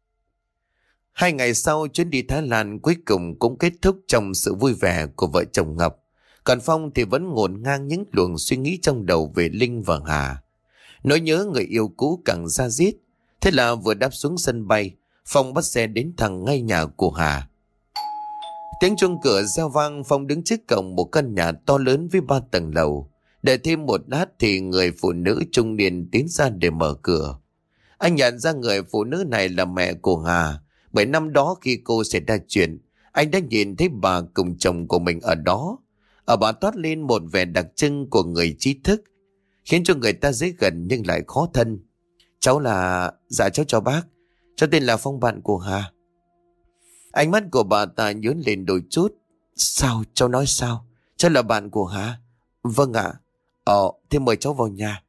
Hai ngày sau, chuyến đi Thái Lan cuối cùng cũng kết thúc trong sự vui vẻ của vợ chồng Ngọc. Còn Phong thì vẫn ngổn ngang những luồng suy nghĩ trong đầu về Linh và Hà. Nỗi nhớ người yêu cũ càng da diết. Thế là vừa đáp xuống sân bay, Phong bắt xe đến thẳng ngay nhà của Hà. Tiếng chuông cửa reo vang, Phong đứng trước cổng một căn nhà to lớn với ba tầng lầu. Đợi thêm một lát thì người phụ nữ trung niên tiến ra để mở cửa. Anh nhận ra người phụ nữ này là mẹ của Hà. Bởi năm đó khi cô xảy ra chuyện, anh đã nhìn thấy bà cùng chồng của mình ở đó. Ở bà toát lên một vẻ đặc trưng của người trí thức, khiến cho người ta dễ gần nhưng lại khó thân. Cháu là... Dạ cháu chào bác. Cháu tên là Phong, bạn của Hà. Ánh mắt của bà ta nhướng lên đôi chút. Sao? Cháu nói sao? Cháu là bạn của Hà? Vâng ạ. Ờ, thế mời cháu vào nhà.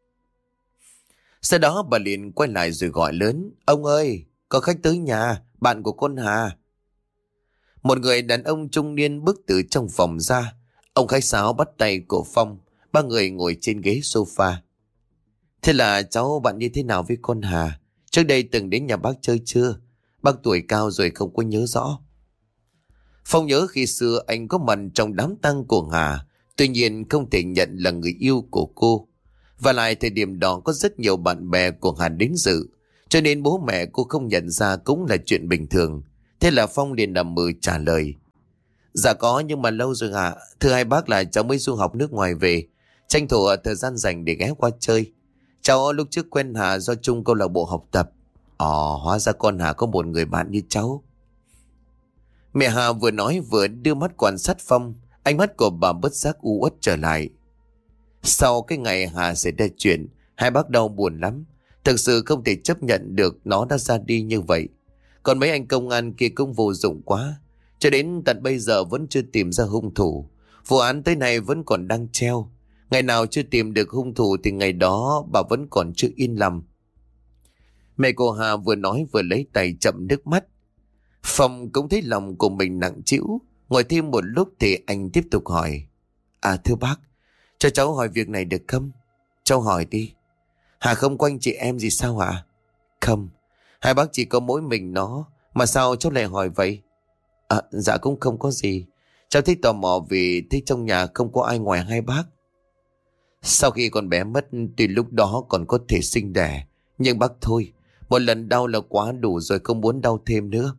Sau đó bà liền quay lại rồi gọi lớn. Ông ơi, có khách tới nhà, bạn của con Hà. Một người đàn ông trung niên bước từ trong phòng ra. Ông khách sáo bắt tay của Phong. Ba người ngồi trên ghế sofa. Thế là cháu bạn như thế nào với con Hà? Trước đây từng đến nhà bác chơi chưa? Bác tuổi cao rồi không có nhớ rõ. Phong nhớ khi xưa anh có mặt trong đám tang của Hà. Tuy nhiên không thể nhận là người yêu của cô. Và lại thời điểm đó có rất nhiều bạn bè của Hàn đến dự, cho nên bố mẹ cô không nhận ra cũng là chuyện bình thường. Thế là Phong liền nằm mơ trả lời. Dạ có, nhưng mà lâu rồi ạ. Thưa hai bác là cháu mới du học nước ngoài về, tranh thủ thời gian rảnh để ghé qua chơi. Cháu lúc trước quen Hà do chung câu lạc bộ học tập. Ồ, hóa ra con Hà có một người bạn như cháu. Mẹ Hà vừa nói vừa đưa mắt quan sát Phong. Ánh mắt của bà bất giác u uất trở lại. Sau cái ngày Hà xảy ra chuyện, hai bác đau buồn lắm. Thực sự không thể chấp nhận được nó đã ra đi như vậy. Còn mấy anh công an kia cũng vô dụng quá. Cho đến tận bây giờ vẫn chưa tìm ra hung thủ. Vụ án tới nay vẫn còn đang treo. Ngày nào chưa tìm được hung thủ thì ngày đó bà vẫn còn chưa yên lòng. Mẹ cô Hà vừa nói vừa lấy tay chậm nước mắt. Phong cũng thấy lòng của mình nặng trĩu. Ngồi thêm một lúc thì anh tiếp tục hỏi. À thưa bác, cho cháu hỏi việc này được không? Cháu hỏi đi. Hà không quanh chị em gì sao hả? Không, hai bác chỉ có mỗi mình nó. Mà sao cháu lại hỏi vậy? À, dạ cũng không có gì. Cháu thấy tò mò vì thấy trong nhà không có ai ngoài hai bác. Sau khi con bé mất, tuy lúc đó còn có thể sinh đẻ, nhưng bác thôi, một lần đau là quá đủ rồi, không muốn đau thêm nữa.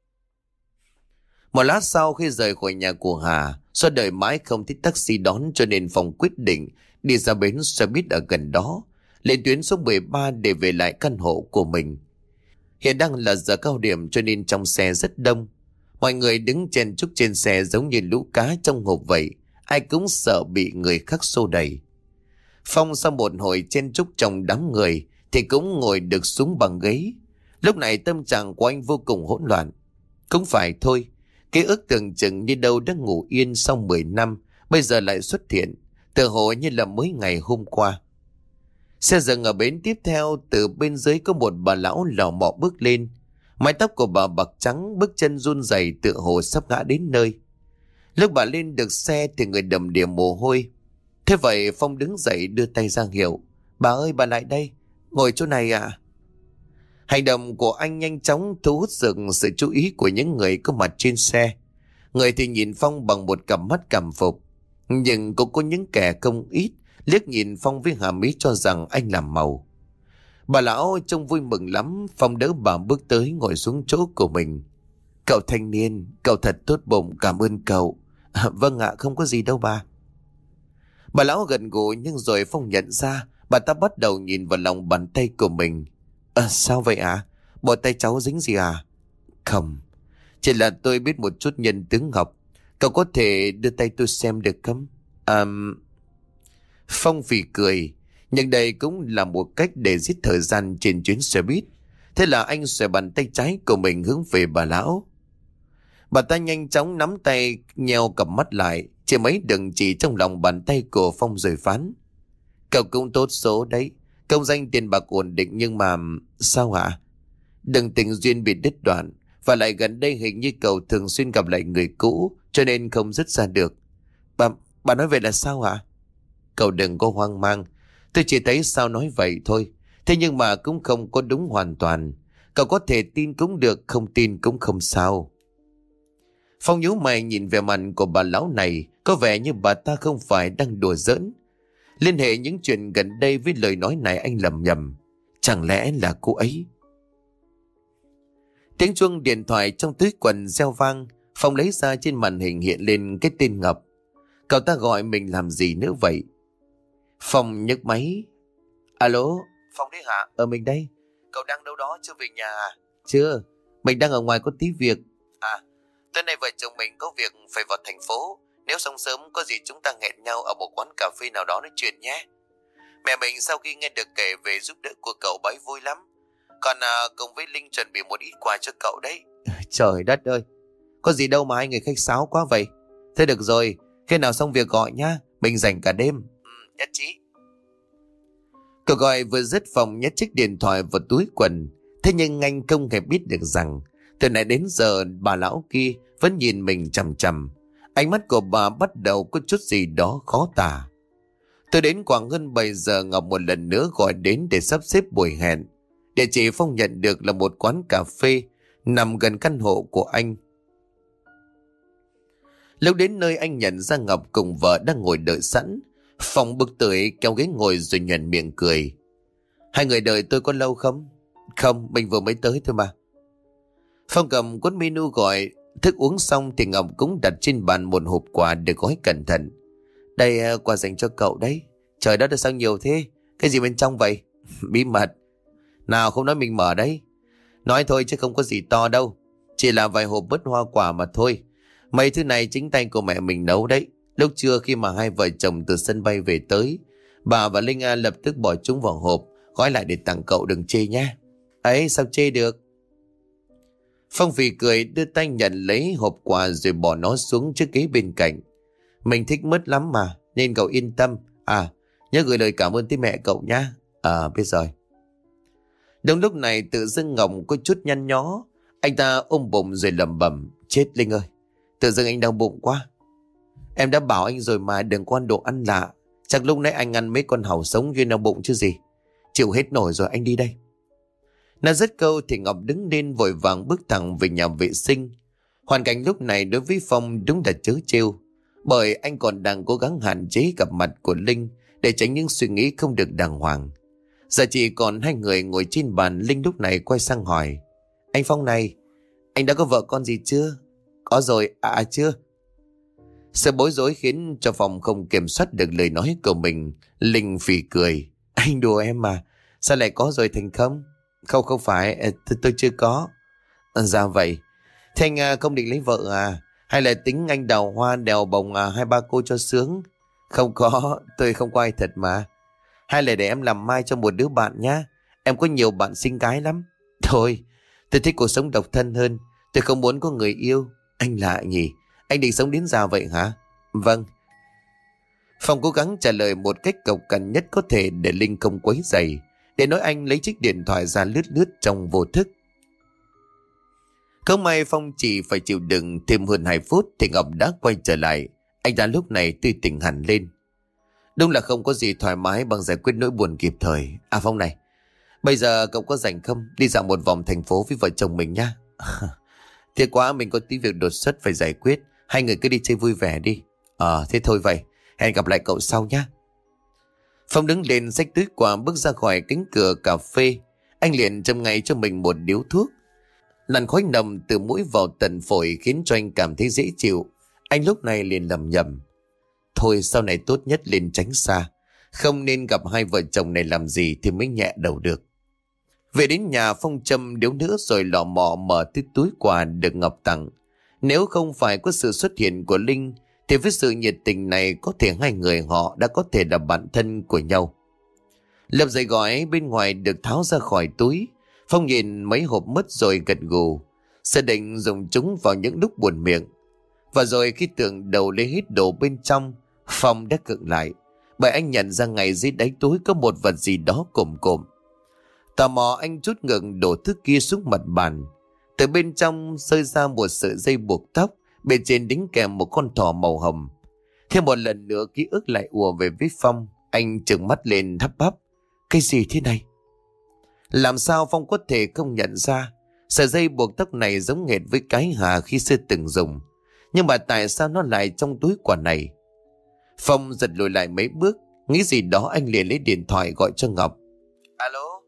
Một lát sau khi rời khỏi nhà của Hà, do đợi mãi không thích taxi đón cho nên Phong quyết định đi ra bến xe buýt ở gần đó, lên tuyến số mười ba để về lại căn hộ của mình. Hiện đang là giờ cao điểm cho nên trong xe rất đông. Mọi người đứng chen chúc trên xe giống như lũ cá trong hộp vậy, ai cũng sợ bị người khác xô đẩy. Phong sau một hồi chen chúc trong đám người thì cũng ngồi được xuống bằng ghế. Lúc này tâm trạng của anh vô cùng hỗn loạn. Cũng phải thôi, ký ức tưởng chừng như đâu đã ngủ yên sau mười năm, bây giờ lại xuất hiện, tựa hồ như là mới ngày hôm qua. Xe dừng ở bến tiếp theo, từ bên dưới có một bà lão lò mò bước lên. Mái tóc của bà bạc trắng, bước chân run rẩy tựa hồ sắp ngã đến nơi. Lúc bà lên được xe thì người đầm đìa mồ hôi. Thế vậy Phong đứng dậy đưa tay ra hiệu. Bà ơi, bà lại đây, ngồi chỗ này à? Hành động của anh nhanh chóng thu hút được sự chú ý của những người có mặt trên xe. Người thì nhìn Phong bằng một cặp mắt cảm phục, nhưng cũng có những kẻ không ít liếc nhìn Phong với hàm ý cho rằng anh làm màu. Bà lão trông vui mừng lắm. Phong đỡ bà bước tới ngồi xuống chỗ của mình. Cậu thanh niên, cậu thật tốt bụng, cảm ơn cậu. À, vâng ạ, không có gì đâu bà. Bà lão gần gũi nhưng rồi Phong nhận ra bà ta bắt đầu nhìn vào lòng bàn tay của mình. À, sao vậy ạ? À? Bộ tay cháu dính gì à? Không, chỉ là tôi biết một chút nhân tướng học. Cậu có thể đưa tay tôi xem được không? À... Phong phì cười. Nhưng đây cũng là một cách để giết thời gian trên chuyến xe buýt. Thế là anh xòe bàn tay trái của mình hướng về bà lão. Bà ta nhanh chóng nắm tay, nheo cặp mắt lại, chỉ mấy đừng chỉ trong lòng bàn tay của Phong rồi phán. Cậu cũng tốt số đấy, công danh tiền bạc ổn định, nhưng mà... Sao hả? Đừng tình duyên bị đứt đoạn, và lại gần đây hình như cậu thường xuyên gặp lại người cũ, cho nên không dứt ra được. Bà, bà nói vậy là sao hả? Cậu đừng có hoang mang, tôi chỉ thấy sao nói vậy thôi. Thế nhưng mà cũng không có đúng hoàn toàn. Cậu có thể tin cũng được, không tin cũng không sao. Phong nhíu mày nhìn về mặt của bà lão này, có vẻ như bà ta không phải đang đùa giỡn. Liên hệ những chuyện gần đây với lời nói này anh lầm nhầm. Chẳng lẽ là cô ấy? Tiếng chuông điện thoại trong túi quần reo vang. Phong lấy ra, trên màn hình hiện lên cái tên Ngọc. Cậu ta gọi mình làm gì nữa vậy? Phong nhấc máy. Alo, Phong đấy hả? Ờ mình đây. Cậu đang đâu đó, chưa về nhà à? Chưa, mình đang ở ngoài có tí việc. À, tối nay vợ chồng mình có việc phải vào thành phố. Nếu xong sớm có gì chúng ta hẹn nhau ở một quán cà phê nào đó nói chuyện nhé. Mẹ mình sau khi nghe được kể về giúp đỡ của cậu bấy vui lắm. Còn à, cùng với Linh chuẩn bị một ít quà cho cậu đấy. Trời đất ơi, có gì đâu mà hai người khách sáo quá vậy. Thế được rồi, khi nào xong việc gọi nhá, mình dành cả đêm. Ừ, nhất trí. Cậu gọi vừa dứt, Phong nhét chiếc điện thoại vào túi quần. Thế nhưng anh không hề biết được rằng từ nãy đến giờ bà lão kia vẫn nhìn mình chằm chằm. Ánh mắt của bà bắt đầu có chút gì đó khó tả. Tôi đến khoảng hơn bảy giờ, Ngọc một lần nữa gọi đến để sắp xếp buổi hẹn. Địa chỉ Phong nhận được là một quán cà phê nằm gần căn hộ của anh. Lúc đến nơi, anh nhận ra Ngọc cùng vợ đang ngồi đợi sẵn. Phong bực tưởi kéo ghế ngồi rồi nhoẻn miệng cười. Hai người đợi tôi có lâu không? Không, mình vừa mới tới thôi mà. Phong cầm cuốn menu gọi thức uống xong thì Ngọc cũng đặt trên bàn một hộp quà được gói cẩn thận. Đây quà dành cho cậu đấy. Trời đất, sao nhiều thế? Cái gì bên trong vậy? Bí mật. Nào, không nói mình mở đấy. Nói thôi chứ không có gì to đâu. Chỉ là vài hộp bứt hoa quả mà thôi. Mấy thứ này chính tay của mẹ mình nấu đấy. Lúc trưa khi mà hai vợ chồng từ sân bay về tới, bà và Linh A lập tức bỏ chúng vào hộp, gói lại để tặng cậu, đừng chê nha. Ấy, sao chê được? Phong phì cười đưa tay nhận lấy hộp quà rồi bỏ nó xuống chiếc ghế bên cạnh. Mình thích mứt lắm mà, nên cậu yên tâm. À, nhớ gửi lời cảm ơn tới mẹ cậu nhá. À, biết rồi. Đúng lúc này tự dưng Ngọc có chút nhăn nhó. Anh ta ôm bụng rồi lẩm bẩm. Chết Linh ơi, tự dưng anh đau bụng quá. Em đã bảo anh rồi mà, đừng có ăn đồ ăn lạ. Chắc lúc nãy anh ăn mấy con hàu sống gây đau bụng chứ gì. Chịu hết nổi rồi, anh đi đây. Nói dứt câu thì Ngọc đứng lên vội vàng bước thẳng về nhà vệ sinh. Hoàn cảnh lúc này đối với Phong đúng là trớ trêu, bởi anh còn đang cố gắng hạn chế gặp mặt của Linh để tránh những suy nghĩ không được đàng hoàng. Giờ chỉ còn hai người ngồi trên bàn. Linh lúc này quay sang hỏi. Anh Phong này, anh đã có vợ con gì chưa? Có rồi, à, à chưa? Sự bối rối khiến cho Phong không kiểm soát được lời nói của mình. Linh phì cười. Anh đùa em mà, sao lại có rồi thành không? Không không phải, tôi, tôi chưa có. À, ra vậy. Thế anh à, không định lấy vợ à? Hay là tính anh đào hoa đèo bồng à, hai ba cô cho sướng? Không có, tôi không có ai thật mà. Hay là để em làm mai cho một đứa bạn nhá. Em có nhiều bạn xinh gái lắm. Thôi, tôi thích cuộc sống độc thân hơn. Tôi không muốn có người yêu. Anh lạ nhỉ? Anh định sống đến già vậy hả? Vâng. Phong cố gắng trả lời một cách cộc cằn nhất có thể để Linh không quấy rầy. Để nói anh lấy chiếc điện thoại ra lướt lướt trong vô thức. Không may Phong chỉ phải chịu đựng thêm hơn hai phút thì Ngọc đã quay trở lại. Anh ta lúc này tươi tỉnh hẳn lên. Đúng là không có gì thoải mái bằng giải quyết nỗi buồn kịp thời. À Phong này, bây giờ cậu có rảnh không? Đi dạo một vòng thành phố với vợ chồng mình nhá. Thiệt quá, mình có tí việc đột xuất phải giải quyết. Hai người cứ đi chơi vui vẻ đi. Ờ, thế thôi vậy. Hẹn gặp lại cậu sau nhá. Phong đứng lên xách túi quà bước ra khỏi cánh cửa cà phê. Anh liền châm ngay cho mình một điếu thuốc. Làn khói nồng từ mũi vào tận phổi khiến cho anh cảm thấy dễ chịu. Anh lúc này liền lầm nhầm. Thôi sau này tốt nhất lên tránh xa. Không nên gặp hai vợ chồng này làm gì thì mới nhẹ đầu được. Về đến nhà Phong châm điếu nữa rồi lọ mọ mở cái túi quà được Ngọc tặng. Nếu không phải có sự xuất hiện của Linh thì với sự nhiệt tình này có thể hai người họ đã có thể là bạn thân của nhau. Lập giày gói bên ngoài được tháo ra khỏi túi. Phong nhìn mấy hộp mứt rồi gật gù. Sẽ định dùng chúng vào những lúc buồn miệng. Và rồi khi tưởng đầu lấy hết đồ bên trong, Phong đã khựng lại. Bởi anh nhận ra ngay dưới đáy túi có một vật gì đó cộm cộm. Tò mò anh rút ngược đổ thứ kia xuống mặt bàn. Từ bên trong rơi ra một sợi dây buộc tóc. Bên trên đính kèm một con thỏ màu hồng. Thêm một lần nữa ký ức lại ùa về với Phong. Anh trừng mắt lên thắp bắp. Cái gì thế này? Làm sao Phong có thể không nhận ra? Sợi dây buộc tóc này giống hệt với cái Hà khi xưa từng dùng. Nhưng mà tại sao nó lại trong túi quà này? Phong giật lùi lại mấy bước. Nghĩ gì đó anh liền lấy điện thoại gọi cho Ngọc. Alo.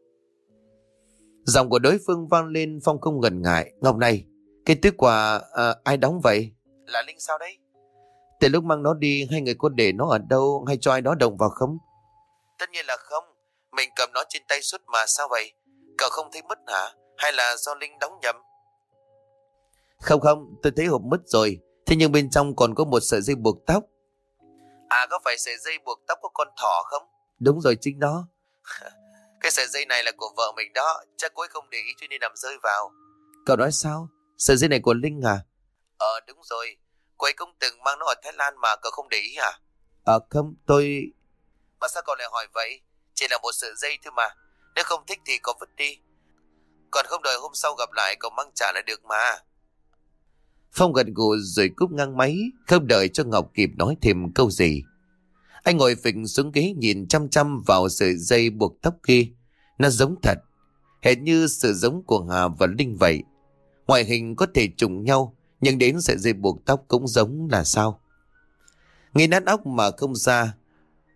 Giọng của đối phương vang lên. Phong không ngần ngại. Ngọc này, cái túi quà à, ai đóng vậy? Là Linh sao đấy? Từ lúc mang nó đi, hai người có để nó ở đâu hay cho ai đó động vào không? Tất nhiên là không. Mình cầm nó trên tay suốt mà, sao vậy? Cậu không thấy mất hả? Hay là do Linh đóng nhầm? Không không, tôi thấy hộp mất rồi. Thế nhưng bên trong còn có một sợi dây buộc tóc. À, có phải sợi dây buộc tóc có con thỏ không? Đúng rồi, chính đó. Cái sợi dây này là của vợ mình đó. Chắc cô ấy không để ý cho nên làm rơi vào. Cậu nói sao? Sợi dây này của Linh à? Ờ đúng rồi. Cô ấy cũng từng mang nó ở Thái Lan mà cậu không để ý à? Ờ không, tôi... Mà sao cậu lại hỏi vậy? Chỉ là một sợi dây thôi mà. Nếu không thích thì cậu vứt đi. Còn không đợi hôm sau gặp lại cậu mang trả lại được mà. Phong gật gù rồi cúp ngang máy. Không đợi cho Ngọc kịp nói thêm câu gì. Anh ngồi phịch xuống ghế nhìn chăm chăm vào sợi dây buộc tóc kia. Nó giống thật. Hệt như sự giống của Hà và Linh vậy. Ngoại hình có thể trùng nhau, nhưng đến sợi dây buộc tóc cũng giống là sao? Nghĩ nát óc mà không ra.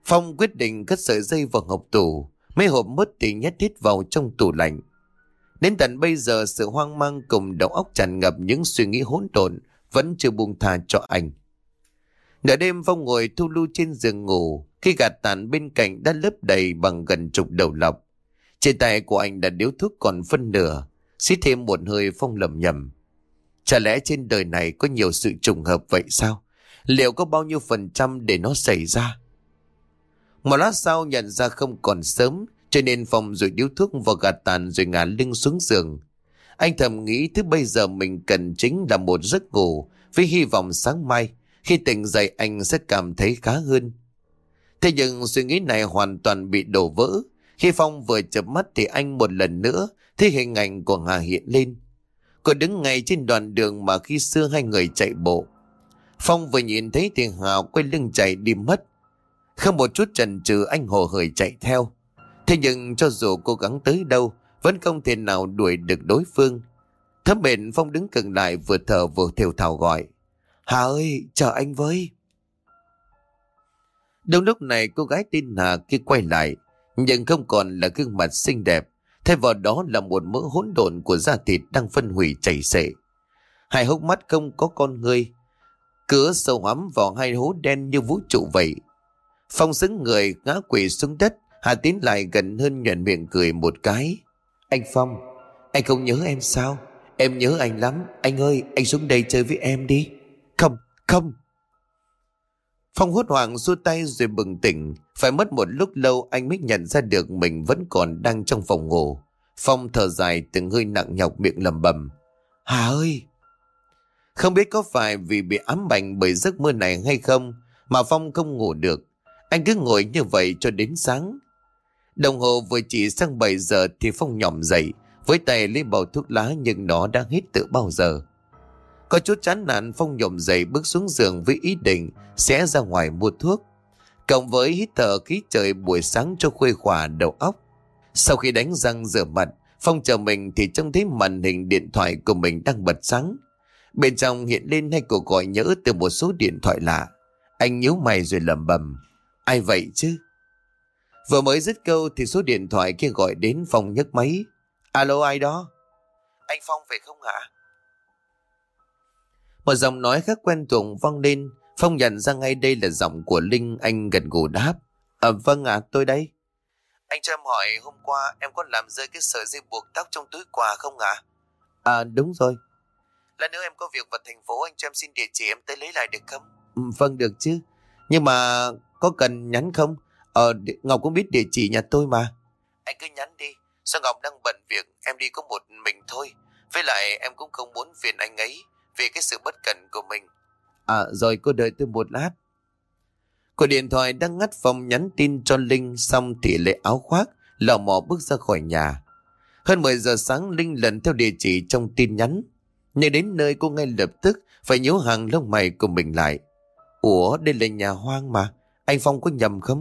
Phong quyết định cất sợi dây vào hộc tủ, mấy hộp mứt thì nhét hết vào trong tủ lạnh. Đến tận bây giờ sự hoang mang cùng đầu óc tràn ngập những suy nghĩ hỗn độn vẫn chưa buông tha cho anh. Nửa đêm Phong ngồi thu lu trên giường ngủ, khi gạt tàn bên cạnh đã lấp đầy bằng gần chục đầu lọc. Trên tay của anh đã điếu thuốc còn phân nửa, xít thêm một hơi Phong lẩm nhẩm. Chả lẽ trên đời này có nhiều sự trùng hợp vậy sao? Liệu có bao nhiêu phần trăm để nó xảy ra? Một lát sau nhận ra không còn sớm, cho nên Phong rồi điếu thuốc vào gạt tàn rồi ngả lưng xuống giường. Anh thầm nghĩ thứ bây giờ mình cần chính là một giấc ngủ, với hy vọng sáng mai khi tỉnh dậy anh sẽ cảm thấy khá hơn. Thế nhưng suy nghĩ này hoàn toàn bị đổ vỡ. Khi Phong vừa chợp mắt thì anh một lần nữa thấy hình ảnh của Hà hiện lên. Cô đứng ngay trên đoạn đường mà khi xưa hai người chạy bộ. Phong vừa nhìn thấy thì Hà quay lưng chạy đi mất. Không một chút chần chừ anh hồ hởi chạy theo. Thế nhưng cho dù cố gắng tới đâu vẫn không thể nào đuổi được đối phương. Thấm mệt Phong đứng cứng lại, vừa thở vừa thều thào gọi. Hà ơi, chờ anh với. Đúng lúc này cô gái tên Hà kia quay lại, nhưng không còn là gương mặt xinh đẹp, thay vào đó là một mớ hỗn độn của da thịt đang phân hủy chảy xệ. Hai hốc mắt không có con ngươi, cửa sâu hoắm vào hai hố đen như vũ trụ vậy. Phong sững người ngã quỵ xuống đất. Hà tiến lại gần hơn, nhoẻn miệng cười một cái. Anh Phong, anh không nhớ em sao? Em nhớ anh lắm. Anh ơi, anh xuống đây chơi với em đi. Không, không. Phong hốt hoảng xua tay rồi bừng tỉnh. Phải mất một lúc lâu anh mới nhận ra được mình vẫn còn đang trong phòng ngủ. Phong thở dài từng hơi nặng nhọc, miệng lẩm bẩm. Hà ơi! Không biết có phải vì bị ám ảnh bởi giấc mơ này hay không mà Phong không ngủ được. Anh cứ ngồi như vậy cho đến sáng. Đồng hồ vừa chỉ sang bảy giờ thì Phong nhỏm dậy, với tay lấy bầu thuốc lá nhưng nó đã hết từ bao giờ. Có chút chán nản, Phong nhổm dậy bước xuống giường với ý định sẽ ra ngoài mua thuốc, cộng với hít thở khí trời buổi sáng cho khuây khỏa đầu óc. Sau khi đánh răng rửa mặt, Phong chờ mình thì trông thấy màn hình điện thoại của mình đang bật sáng. Bên trong hiện lên hai cuộc gọi nhỡ từ một số điện thoại lạ. Anh nhíu mày rồi lẩm bẩm. Ai vậy chứ? Vừa mới dứt câu thì số điện thoại kia gọi đến. Phong nhấc máy. Alo, ai đó? Anh Phong phải không hả? Một giọng nói khác quen thuộc vang lên. Phong nhận ra ngay đây là giọng của Linh. Anh gật gù đáp. À, vâng ạ, à, tôi đây. Anh cho em hỏi, hôm qua em có làm rơi cái sợi dây buộc tóc trong túi quà không ạ? À? à đúng rồi. Lần nữa em có việc vào thành phố, anh cho em xin địa chỉ em tới lấy lại được không? Ừ, vâng được chứ. Nhưng mà có cần nhắn không? Ờ, Ngọc cũng biết địa chỉ nhà tôi mà. Anh cứ nhắn đi. Sao Ngọc đang bận việc, em đi có một mình thôi. Với lại em cũng không muốn phiền anh ấy vì cái sự bất cẩn của mình. À rồi, cô đợi tôi một lát. Cô điện thoại đang ngắt, Phong nhắn tin cho Linh xong thì lấy áo khoác, lò mò bước ra khỏi nhà. Hơn mười giờ sáng Linh lần theo địa chỉ trong tin nhắn. Nhưng đến nơi cô ngay lập tức phải nhíu hàng lông mày của mình lại. Ủa, đây là nhà hoang mà, anh Phong có nhầm không?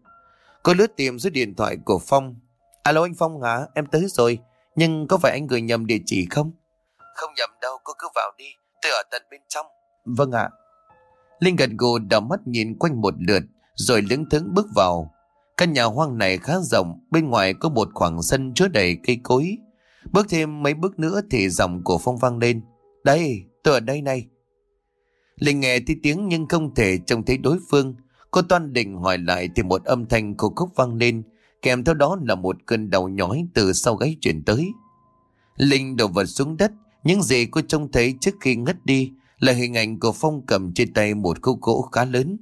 Cô lướt tìm số điện thoại của Phong. Alo anh Phong hả? Em tới rồi. Nhưng có phải anh gửi nhầm địa chỉ không? Không nhầm đâu, cô cứ vào đi. Tôi ở tận bên trong. Vâng ạ. Linh gật gù đảo mắt nhìn quanh một lượt rồi lững thững bước vào. Căn nhà hoang này khá rộng. Bên ngoài có một khoảng sân chứa đầy cây cối. Bước thêm mấy bước nữa thì giọng của Phong vang lên. Đây, tôi ở đây này. Linh nghe thấy tiếng nhưng không thể trông thấy đối phương. Cô toan định hỏi lại thì một âm thanh khô khốc vang lên, kèm theo đó là một cơn đau nhói từ sau gáy truyền tới. Linh đổ vật xuống đất. Những gì cô trông thấy trước khi ngất đi là hình ảnh của Phong cầm trên tay một khúc gỗ khá lớn.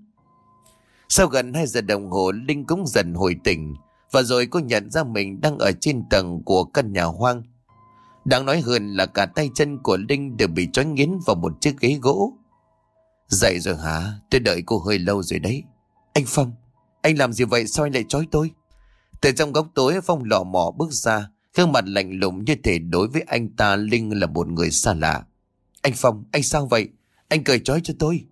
Sau gần hai giờ đồng hồ, Linh cũng dần hồi tỉnh, và rồi cô nhận ra mình đang ở trên tầng của căn nhà hoang. Đáng nói hơn là cả tay chân của Linh đều bị trói nghiến vào một chiếc ghế gỗ. Dậy rồi hả? Tôi đợi cô hơi lâu rồi đấy. Anh Phong, anh làm gì vậy? Sao anh lại trói tôi? Từ trong góc tối, Phong lò mò bước ra, gương mặt lạnh lùng như thể đối với anh ta Linh là một người xa lạ. Anh Phong, anh sao vậy? Anh cởi trói cho tôi.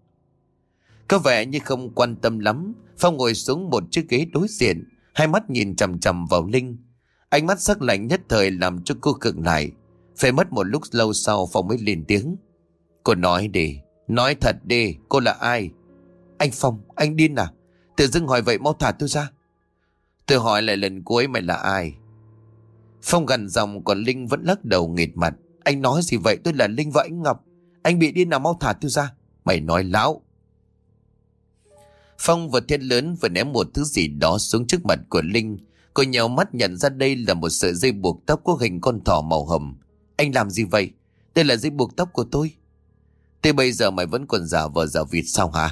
Có vẻ như không quan tâm lắm, Phong ngồi xuống một chiếc ghế đối diện, hai mắt nhìn chằm chằm vào Linh. Ánh mắt sắc lạnh nhất thời làm cho cô khựng lại. Phải mất một lúc lâu sau Phong mới lên tiếng. Cô nói đi, nói thật đi, cô là ai? Anh Phong, anh điên à? Tự dưng hỏi vậy, mau thả tôi ra. Tôi hỏi lại lần cuối, mày là ai? Phong gằn giọng, còn Linh vẫn lắc đầu nghệt mặt. Anh nói gì vậy? Tôi là Linh và anh Ngọc. Anh bị điên nào, mau thả tôi ra. Mày nói láo. Phong vừa thét lớn vừa ném một thứ gì đó xuống trước mặt của Linh. Cô nhèo mắt nhận ra đây là một sợi dây buộc tóc có hình con thỏ màu hồng. Anh làm gì vậy? Đây là dây buộc tóc của tôi. Thế bây giờ mày vẫn còn giả vờ giả vịt sao hả?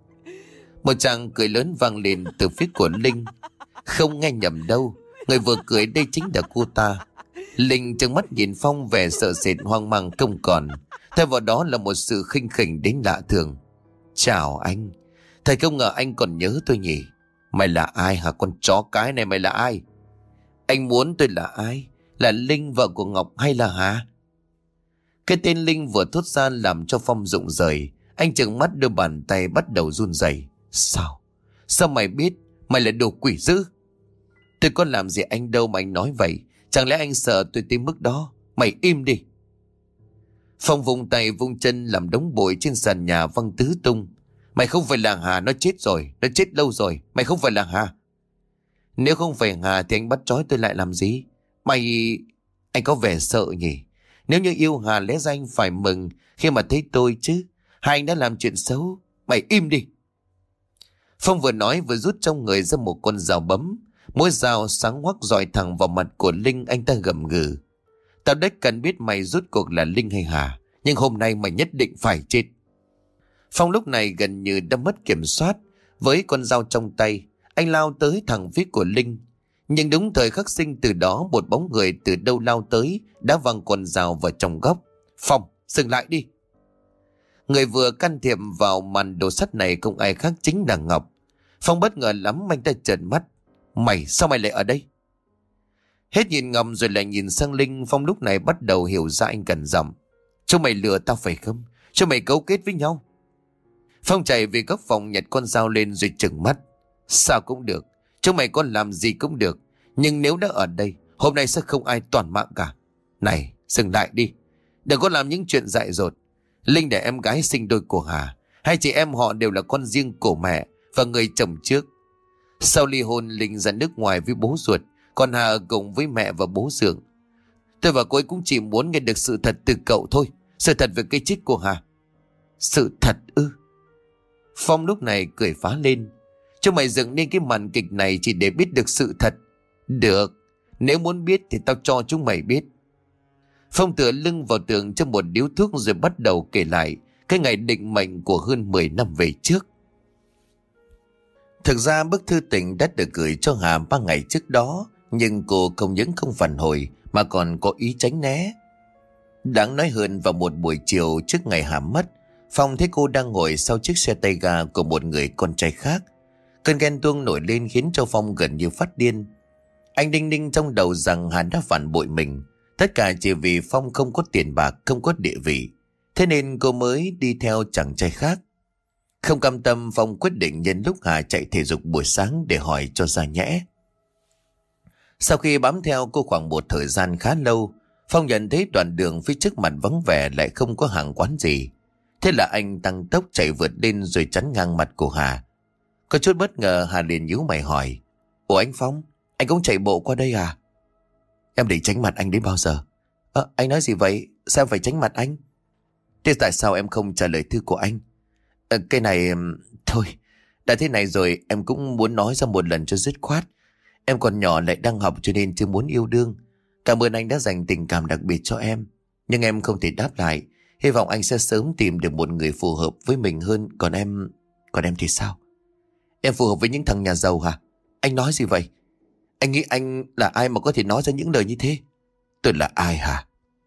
Một tràng cười lớn vang lên từ phía của Linh. Không nghe nhầm đâu, người vừa cười đây chính là cô ta. Linh trừng mắt nhìn Phong, vẻ sợ sệt hoang mang không còn. Thay vào đó là một sự khinh khỉnh đến lạ thường. Chào anh. Thầy không ngờ anh còn nhớ tôi nhỉ? Mày là ai hả con chó cái này, mày là ai? Anh muốn tôi là ai? Là Linh vợ của Ngọc hay là hả? Cái tên Linh vừa thốt ra làm cho Phong rụng rời. Anh trừng mắt, đưa bàn tay bắt đầu run rẩy. Sao? Sao mày biết? Mày là đồ quỷ dữ. Tôi có làm gì anh đâu mà anh nói vậy? Chẳng lẽ anh sợ tôi tới mức đó? Mày im đi. Phong vùng tay vung chân làm đống bụi trên sàn nhà văng tứ tung. Mày không phải là Hà, nó chết rồi. Nó chết lâu rồi. Mày không phải là Hà. Nếu không phải Hà thì anh bắt trói tôi lại làm gì? Mày... Anh có vẻ sợ nhỉ? Nếu như yêu Hà lẽ ra anh phải mừng khi mà thấy tôi chứ. Hai anh đã làm chuyện xấu. Mày im đi. Phong vừa nói vừa rút trong người ra một con dao bấm. Mỗi dao sáng hoắc dọi thẳng vào mặt của Linh. Anh ta gầm gừ. Tao đếch cần biết mày rút cuộc là Linh hay Hà, nhưng hôm nay mày nhất định phải chết. Phong lúc này gần như đã mất kiểm soát. Với con dao trong tay, anh lao tới thẳng phía của Linh. Nhưng đúng thời khắc sinh từ đó, một bóng người từ đâu lao tới, đã văng con dao vào trong góc. Phong, dừng lại đi. Người vừa can thiệp vào màn đồ sắt này không ai khác chính là Ngọc. Phong bất ngờ lắm, anh ta trợn mắt. Mày, sao mày lại ở đây? Hết nhìn Ngọc rồi lại nhìn sang Linh, Phong lúc này bắt đầu hiểu ra. Anh cẩn giọng. Chúng mày lừa tao phải không? Chúng mày cấu kết với nhau. Phong chạy về góc phòng nhặt con dao lên rồi trừng mắt. Sao cũng được, chúng mày có làm gì cũng được, nhưng nếu đã ở đây, hôm nay sẽ không ai toàn mạng cả. Này, dừng lại đi. Đừng có làm những chuyện dại dột. Linh là em gái sinh đôi của Hà. Hai chị em họ đều là con riêng của mẹ và người chồng trước. Sau ly hôn, Linh ra nước ngoài với bố ruột, còn Hà ở cùng với mẹ và bố Dượng. Tôi và cô ấy cũng chỉ muốn nghe được sự thật từ cậu thôi. Sự thật về cái chết của Hà. Sự thật ư? Phong lúc này cười phá lên. Cho mày dựng nên cái màn kịch này chỉ để biết được sự thật. Được, nếu muốn biết thì tao cho chúng mày biết. Phong tựa lưng vào tường cho một điếu thuốc rồi bắt đầu kể lại cái ngày định mệnh của hơn mười năm về trước. Thực ra bức thư tình đã được gửi cho Hà ba ngày trước đó, nhưng cô không những không phản hồi mà còn có ý tránh né. Đáng nói hơn, vào một buổi chiều trước ngày Hà mất, Phong thấy cô đang ngồi sau chiếc xe tay ga của một người con trai khác. Cơn ghen tuông nổi lên khiến cho Phong gần như phát điên. Anh đinh ninh trong đầu rằng Hà đã phản bội mình. Tất cả chỉ vì Phong không có tiền bạc, không có địa vị. Thế nên cô mới đi theo chàng trai khác. Không cam tâm, Phong quyết định nhân lúc Hà chạy thể dục buổi sáng để hỏi cho ra nhẽ. Sau khi bám theo cô khoảng một thời gian khá lâu, Phong nhận thấy đoạn đường phía trước mặt vắng vẻ, lại không có hàng quán gì. Thế là anh tăng tốc chạy vượt lên rồi chắn ngang mặt của Hà. Có chút bất ngờ, Hà liền nhíu mày hỏi. Ủa anh Phong, anh cũng chạy bộ qua đây à? Em định tránh mặt anh đến bao giờ? À, anh nói gì vậy? Sao em phải tránh mặt anh? Thế tại sao em không trả lời thư của anh? À, cái này... Thôi, đã thế này rồi em cũng muốn nói ra một lần cho dứt khoát. Em còn nhỏ lại đang học cho nên chưa muốn yêu đương. Cảm ơn anh đã dành tình cảm đặc biệt cho em. Nhưng em không thể đáp lại. Hy vọng anh sẽ sớm tìm được một người phù hợp với mình hơn. Còn em... Còn em thì sao? Em phù hợp với những thằng nhà giàu hả? Anh nói gì vậy? Anh nghĩ anh là ai mà có thể nói ra những lời như thế? Tôi là ai hả?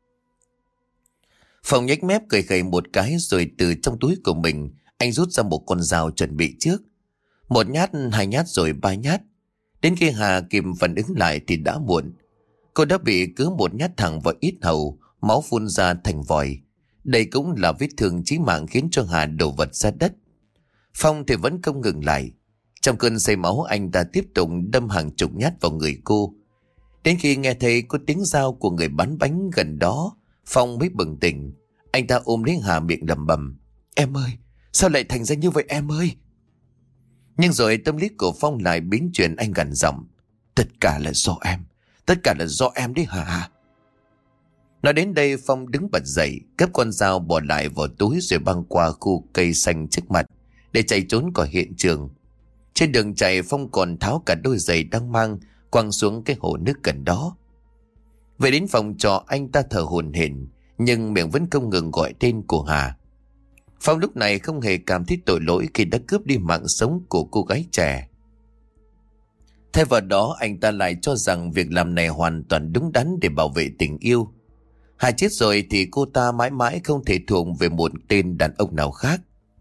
Phong nhếch mép cười khẩy một cái rồi từ trong túi của mình anh rút ra một con dao chuẩn bị trước. Một nhát, hai nhát rồi ba nhát. Đến khi Hà kịp phản ứng lại thì đã muộn. Cô đã bị cứ một nhát thẳng vào yết hầu, máu phun ra thành vòi. Đây cũng là vết thương chí mạng khiến cho Hà đổ vật ra đất. Phong thì vẫn không ngừng lại. Trong cơn say máu, anh ta tiếp tục đâm hàng chục nhát vào người cô. Đến khi nghe thấy có tiếng dao của người bán bánh gần đó, Phong mới bừng tỉnh. Anh ta ôm lấy Hà, miệng lẩm bẩm. Em ơi, sao lại thành ra như vậy em ơi? Nhưng rồi tâm lý của Phong lại biến chuyển, anh gằn giọng: Tất cả là do em, tất cả là do em đấy hả? Nói đến đây Phong đứng bật dậy, cất con dao bỏ lại vào túi rồi băng qua khu cây xanh trước mặt để chạy trốn khỏi hiện trường. Trên đường chạy Phong còn tháo cả đôi giày đang mang quăng xuống cái hồ nước gần đó. Về đến phòng trọ anh ta thở hổn hển nhưng miệng vẫn không ngừng gọi tên của Hà. Phong lúc này không hề cảm thấy tội lỗi khi đã cướp đi mạng sống của cô gái trẻ. Thay vào đó anh ta lại cho rằng việc làm này hoàn toàn đúng đắn để bảo vệ tình yêu. Hà chết rồi thì cô ta mãi mãi không thể thuộc về một tên đàn ông nào khác.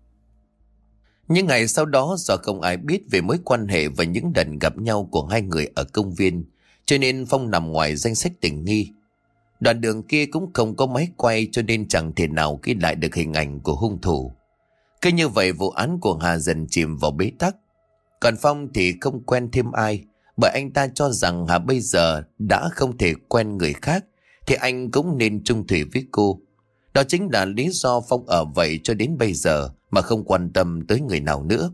Những ngày sau đó do không ai biết về mối quan hệ và những lần gặp nhau của hai người ở công viên, cho nên Phong nằm ngoài danh sách tình nghi. Đoạn đường kia cũng không có máy quay cho nên chẳng thể nào ghi lại được hình ảnh của hung thủ. Cứ như vậy vụ án của Hà dần chìm vào bế tắc. Còn Phong thì không quen thêm ai, bởi anh ta cho rằng Hà bây giờ đã không thể quen người khác thì anh cũng nên chung thủy với cô. Đó chính là lý do Phong ở vậy cho đến bây giờ mà không quan tâm tới người nào nữa.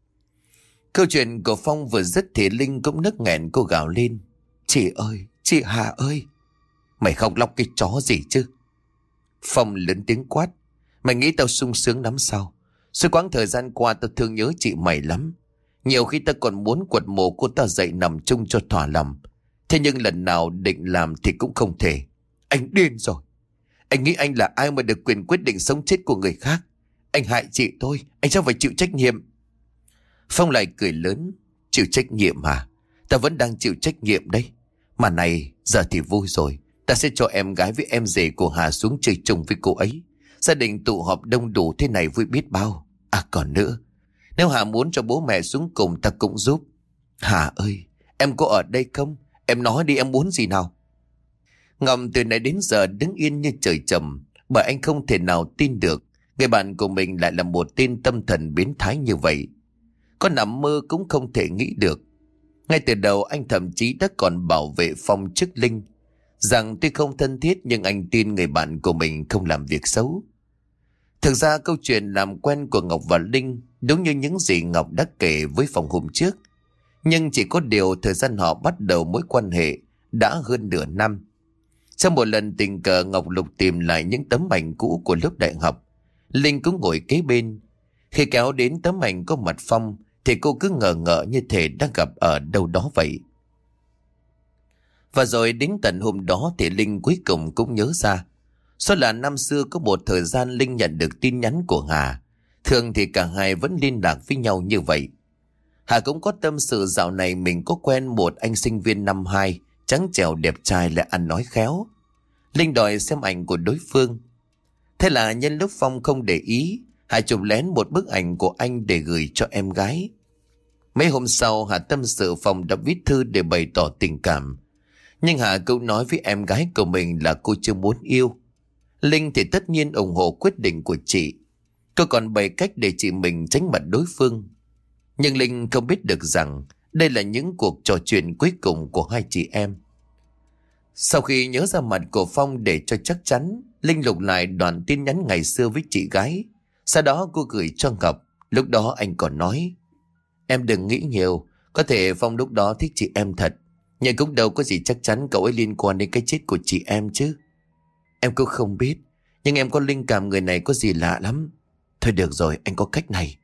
Câu chuyện của Phong vừa dứt thì Linh cũng nức nghẹn, cô gào lên: Chị ơi, chị Hà ơi! Mày không lóc cái chó gì chứ? Phong lớn tiếng quát: Mày nghĩ tao sung sướng lắm sao? Suốt quãng thời gian qua tao thương nhớ chị mày lắm. Nhiều khi tao còn muốn quật mộ cô ta dậy nằm chung cho thỏa lòng. Thế nhưng lần nào định làm thì cũng không thể. Anh điên rồi. Anh nghĩ anh là ai mà được quyền quyết định sống chết của người khác? Anh hại chị tôi, anh sao phải chịu trách nhiệm? Phong lại cười lớn: Chịu trách nhiệm hả? Ta vẫn đang chịu trách nhiệm đây. Mà này, giờ thì vui rồi. Ta sẽ cho em gái với em rể của Hà xuống chơi chung với cô ấy. Gia đình tụ họp đông đủ thế này vui biết bao. À còn nữa, nếu Hà muốn cho bố mẹ xuống cùng ta cũng giúp. Hà ơi, em có ở đây không? Em nói đi, em muốn gì nào? Ngọc từ nãy đến giờ đứng yên như trời trầm, bởi anh không thể nào tin được người bạn của mình lại là một tên tâm thần biến thái như vậy. Có nằm mơ cũng không thể nghĩ được. Ngay từ đầu anh thậm chí đã còn bảo vệ Phong trước Linh, rằng tuy không thân thiết nhưng anh tin người bạn của mình không làm việc xấu. Thực ra câu chuyện làm quen của Ngọc và Linh đúng như những gì Ngọc đã kể với Phong hôm trước. Nhưng chỉ có điều thời gian họ bắt đầu mối quan hệ đã hơn nửa năm. Sau một lần tình cờ Ngọc lục tìm lại những tấm ảnh cũ của lúc đại học. Linh cũng ngồi kế bên. Khi kéo đến tấm ảnh có mặt Phong thì cô cứ ngờ ngợ như thể đang gặp ở đâu đó vậy. Và rồi đến tận hôm đó thì Linh cuối cùng cũng nhớ ra. Số là năm xưa có một thời gian Linh nhận được tin nhắn của Hà. Thường thì cả hai vẫn liên lạc với nhau như vậy. Hà cũng có tâm sự dạo này mình có quen một anh sinh viên năm hai, trắng trẻo đẹp trai lại ăn nói khéo. Linh đòi xem ảnh của đối phương. Thế là nhân lúc Phong không để ý, Hà chụp lén một bức ảnh của anh để gửi cho em gái. Mấy hôm sau Hà tâm sự Phong đã viết thư để bày tỏ tình cảm. Nhưng Hà cũng nói với em gái của mình là cô chưa muốn yêu. Linh thì tất nhiên ủng hộ quyết định của chị. Cô còn bày cách để chị mình tránh mặt đối phương. Nhưng Linh không biết được rằng đây là những cuộc trò chuyện cuối cùng của hai chị em. Sau khi nhớ ra mặt của Phong để cho chắc chắn, Linh lục lại đoạn tin nhắn ngày xưa với chị gái. Sau đó cô gửi cho Ngọc. Lúc đó anh còn nói: Em đừng nghĩ nhiều, có thể Phong lúc đó thích chị em thật, nhưng cũng đâu có gì chắc chắn cậu ấy liên quan đến cái chết của chị em chứ. Em cũng không biết, nhưng em có linh cảm người này có gì lạ lắm. Thôi được rồi, anh có cách này.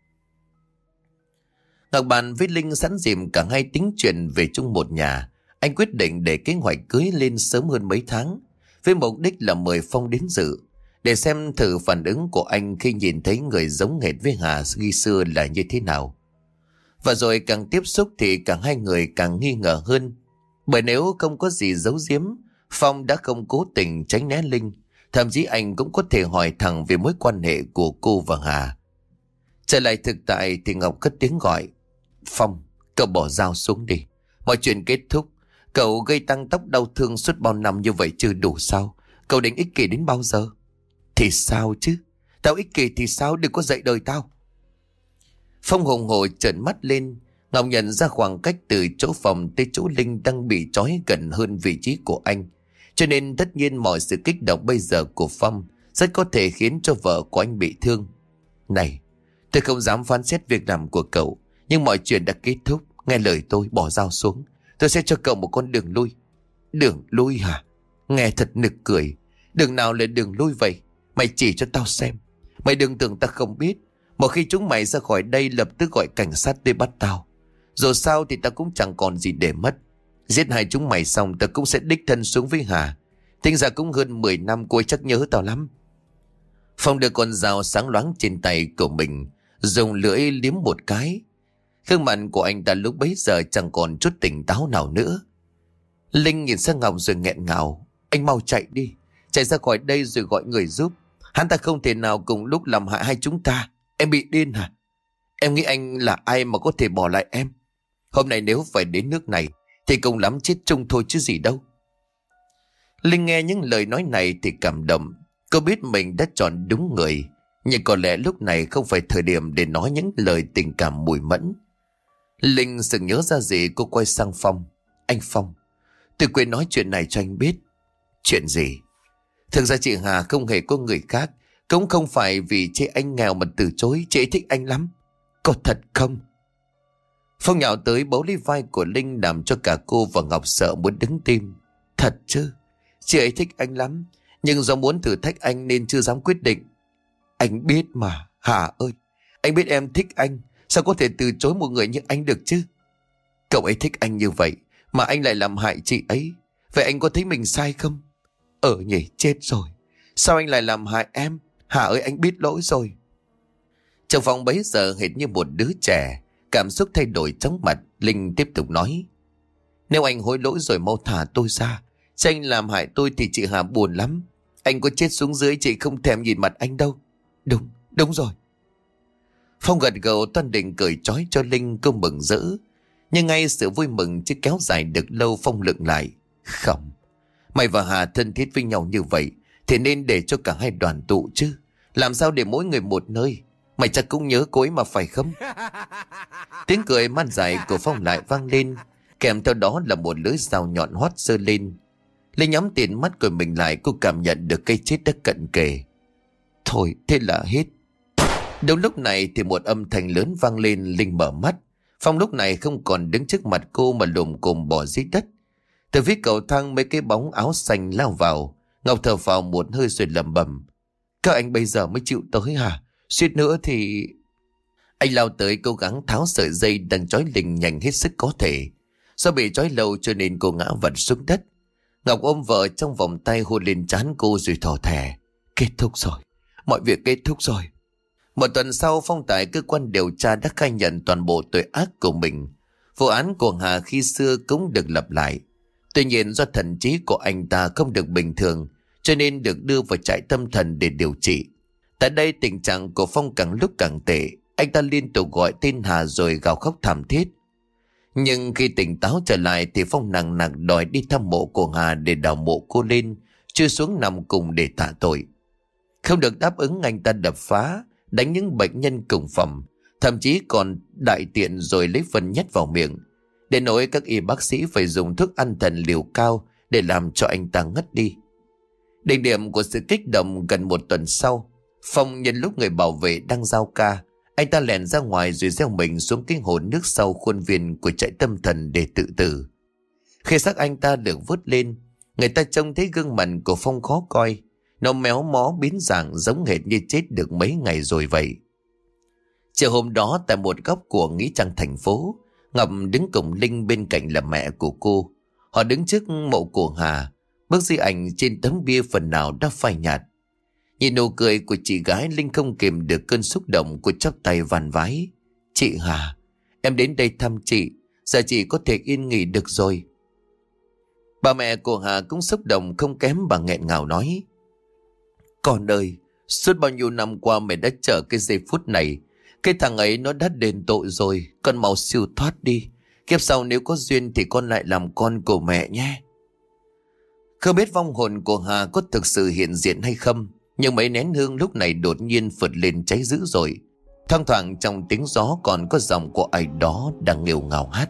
Ngọc bàn với Linh sẵn dìm cả hai tính chuyện về chung một nhà. Anh quyết định để kế hoạch cưới lên sớm hơn mấy tháng, với mục đích là mời Phong đến dự, để xem thử phản ứng của anh khi nhìn thấy người giống hệt với Hà ghi xưa là như thế nào. Và rồi càng tiếp xúc thì cả hai người càng nghi ngờ hơn. Bởi nếu không có gì giấu giếm, Phong đã không cố tình tránh né Linh. Thậm chí anh cũng có thể hỏi thẳng về mối quan hệ của cô và Hà. Trở lại thực tại thì Ngọc cất tiếng gọi: Phong, cậu bỏ dao xuống đi. Mọi chuyện kết thúc. Cậu gây tăng tốc đau thương suốt bao năm như vậy chưa đủ sao? Cậu định ích kỷ đến bao giờ? Thì sao chứ? Tao ích kỷ thì sao? Đừng có dạy đời tao. Phong hùng hổ trợn mắt lên. Ngọc nhận ra khoảng cách từ chỗ Phong tới chỗ Linh đang bị trói gần hơn vị trí của anh. Cho nên tất nhiên mọi sự kích động bây giờ của Phong rất có thể khiến cho vợ của anh bị thương. Này, tôi không dám phán xét việc làm của cậu, Nhưng mọi chuyện đã kết thúc. Nghe lời tôi, bỏ dao xuống. Tôi sẽ cho cậu một con đường lui. Đường lui hả? Nghe thật nực cười. Đường nào là đường lui vậy? Mày chỉ cho tao xem. Mày đừng tưởng ta không biết. Một khi chúng mày ra khỏi đây, lập tức gọi cảnh sát tới bắt tao. Dù sao thì ta cũng chẳng còn gì để mất. Giết hai chúng mày xong, ta cũng sẽ đích thân xuống với Hà. Tính ra cũng hơn mười năm, cô ấy chắc nhớ tao lắm. Phong đưa con dao sáng loáng trên tay của mình, dùng lưỡi liếm một cái. Gương mặt của anh ta lúc bấy giờ chẳng còn chút tỉnh táo nào nữa. Linh nhìn sang Ngọc rồi nghẹn ngào. Anh mau chạy đi. Chạy ra khỏi đây rồi gọi người giúp. Hắn ta không thể nào cùng lúc làm hại hai chúng ta. Em bị điên hả? Em nghĩ anh là ai mà có thể bỏ lại em? Hôm nay nếu phải đến nước này thì cùng lắm chết chung thôi chứ gì đâu. Linh nghe những lời nói này thì cảm động. Cô biết mình đã chọn đúng người. Nhưng có lẽ lúc này không phải thời điểm để nói những lời tình cảm mùi mẫn. Linh sực nhớ ra gì, cô quay sang Phong. Anh Phong, tôi quên nói chuyện này cho anh biết. Chuyện gì? Thực ra chị Hà không hề có người khác. Cũng không phải vì chị anh nghèo mà từ chối. Chị ấy thích anh lắm. Có thật không? Phong nhào tới bấu lấy vai của Linh, làm cho cả cô và Ngọc sợ muốn đứng tim. Thật chứ? Chị ấy thích anh lắm, nhưng do muốn thử thách anh nên chưa dám quyết định. Anh biết mà, Hà ơi. Anh biết em thích anh. Sao có thể từ chối một người như anh được chứ? Cậu ấy thích anh như vậy mà anh lại làm hại chị ấy. Vậy anh có thấy mình sai không? Ờ nhỉ, chết rồi. Sao anh lại làm hại em? Hà ơi, anh biết lỗi rồi. Trong phòng bấy giờ hệt như một đứa trẻ, cảm xúc thay đổi chóng mặt. Linh tiếp tục nói. Nếu anh hối lỗi rồi mau thả tôi ra. Chứ anh làm hại tôi thì chị Hà buồn lắm. Anh có chết xuống dưới chị không thèm nhìn mặt anh đâu. Đúng, đúng rồi. Phong gật gđầu, toan định cười trói cho Linh, cô mừng rỡ. Nhưng ngay sự vui mừng chưa kéo dài được lâu, Phong lựng lại. Không, mày và Hà thân thiết với nhau như vậy thì nên để cho cả hai đoàn tụ chứ. Làm sao để mỗi người một nơi? Mày chắc cũng nhớ cô ấy mà phải không? Tiếng cười man dại của Phong lại vang lên, kèm theo đó là một lưỡi dao nhọn hoắt giơ lên. Linh nhắm tiền mắt của mình lại, cô cảm nhận được cái chết đã cận kề. Thôi thế là hết. Đúng lúc này thì một âm thanh lớn vang lên. Linh mở mắt. Phong lúc này không còn đứng trước mặt cô mà lùm cùm bỏ dưới đất. Từ phía cầu thang mấy cái bóng áo xanh lao vào. Ngọc thở phào một hơi rồi lẩm bẩm. Các anh bây giờ mới chịu tới hả? Suýt nữa thì... Anh lao tới cố gắng tháo sợi dây đang trói Linh nhanh hết sức có thể. Do bị trói lâu cho nên cô ngã vật xuống đất. Ngọc ôm vợ trong vòng tay, hôn lên trán cô rồi thỏ thẻ. Kết thúc rồi. Mọi việc kết thúc rồi. Một tuần sau, Phong tại cơ quan điều tra đã khai nhận toàn bộ tội ác của mình. Vụ án của Hà khi xưa cũng được lặp lại. Tuy nhiên do thần trí của anh ta không được bình thường, cho nên được đưa vào trại tâm thần để điều trị. Tại đây tình trạng của Phong càng lúc càng tệ. Anh ta liên tục gọi tên Hà rồi gào khóc thảm thiết. Nhưng khi tỉnh táo trở lại thì Phong nặng nặng đòi đi thăm mộ của Hà để đào mộ cô lên, chui xuống nằm cùng để tạ tội. Không được đáp ứng, anh ta đập phá, đánh những bệnh nhân cùng phòng, thậm chí còn đại tiện rồi lấy phân nhét vào miệng. Để nỗi các y bác sĩ phải dùng thuốc an thần liều cao để làm cho anh ta ngất đi. Đỉnh điểm của sự kích động gần một tuần sau, Phong nhân lúc người bảo vệ đang giao ca, anh ta lẻn ra ngoài rồi gieo mình xuống cái hồ nước sau khuôn viên của trại tâm thần để tự tử. Khi xác anh ta được vớt lên, người ta trông thấy gương mặt của Phong khó coi. Nó méo mó biến dạng giống hệt như chết được mấy ngày rồi vậy. Chiều hôm đó tại một góc của nghĩa trang thành phố, Ngọc đứng cùng Linh, bên cạnh là mẹ của cô. Họ đứng trước mộ của Hà. Bức di ảnh trên tấm bia phần nào đã phai nhạt. Nhìn nụ cười của chị gái, Linh không kìm được cơn xúc động, của chắp tay van vái. Chị Hà, em đến đây thăm chị, giờ chị có thể yên nghỉ được rồi. Bà mẹ của Hà cũng xúc động không kém, bà nghẹn ngào nói. Con ơi, suốt bao nhiêu năm qua mẹ đã chờ cái giây phút này. Cái thằng ấy nó đã đền tội rồi, con mau siêu thoát đi. Kiếp sau nếu có duyên thì con lại làm con của mẹ nhé. Không biết vong hồn của Hà có thực sự hiện diện hay không, nhưng mấy nén hương lúc này đột nhiên phượt lên cháy dữ rồi. Thoang thoảng trong tiếng gió còn có giọng của ai đó đang nghêu ngào hát.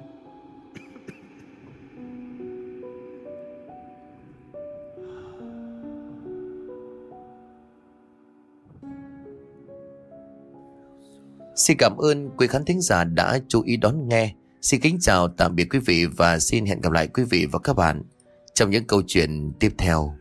Xin cảm ơn quý khán thính giả đã chú ý đón nghe. Xin kính chào tạm biệt quý vị và xin hẹn gặp lại quý vị và các bạn trong những câu chuyện tiếp theo.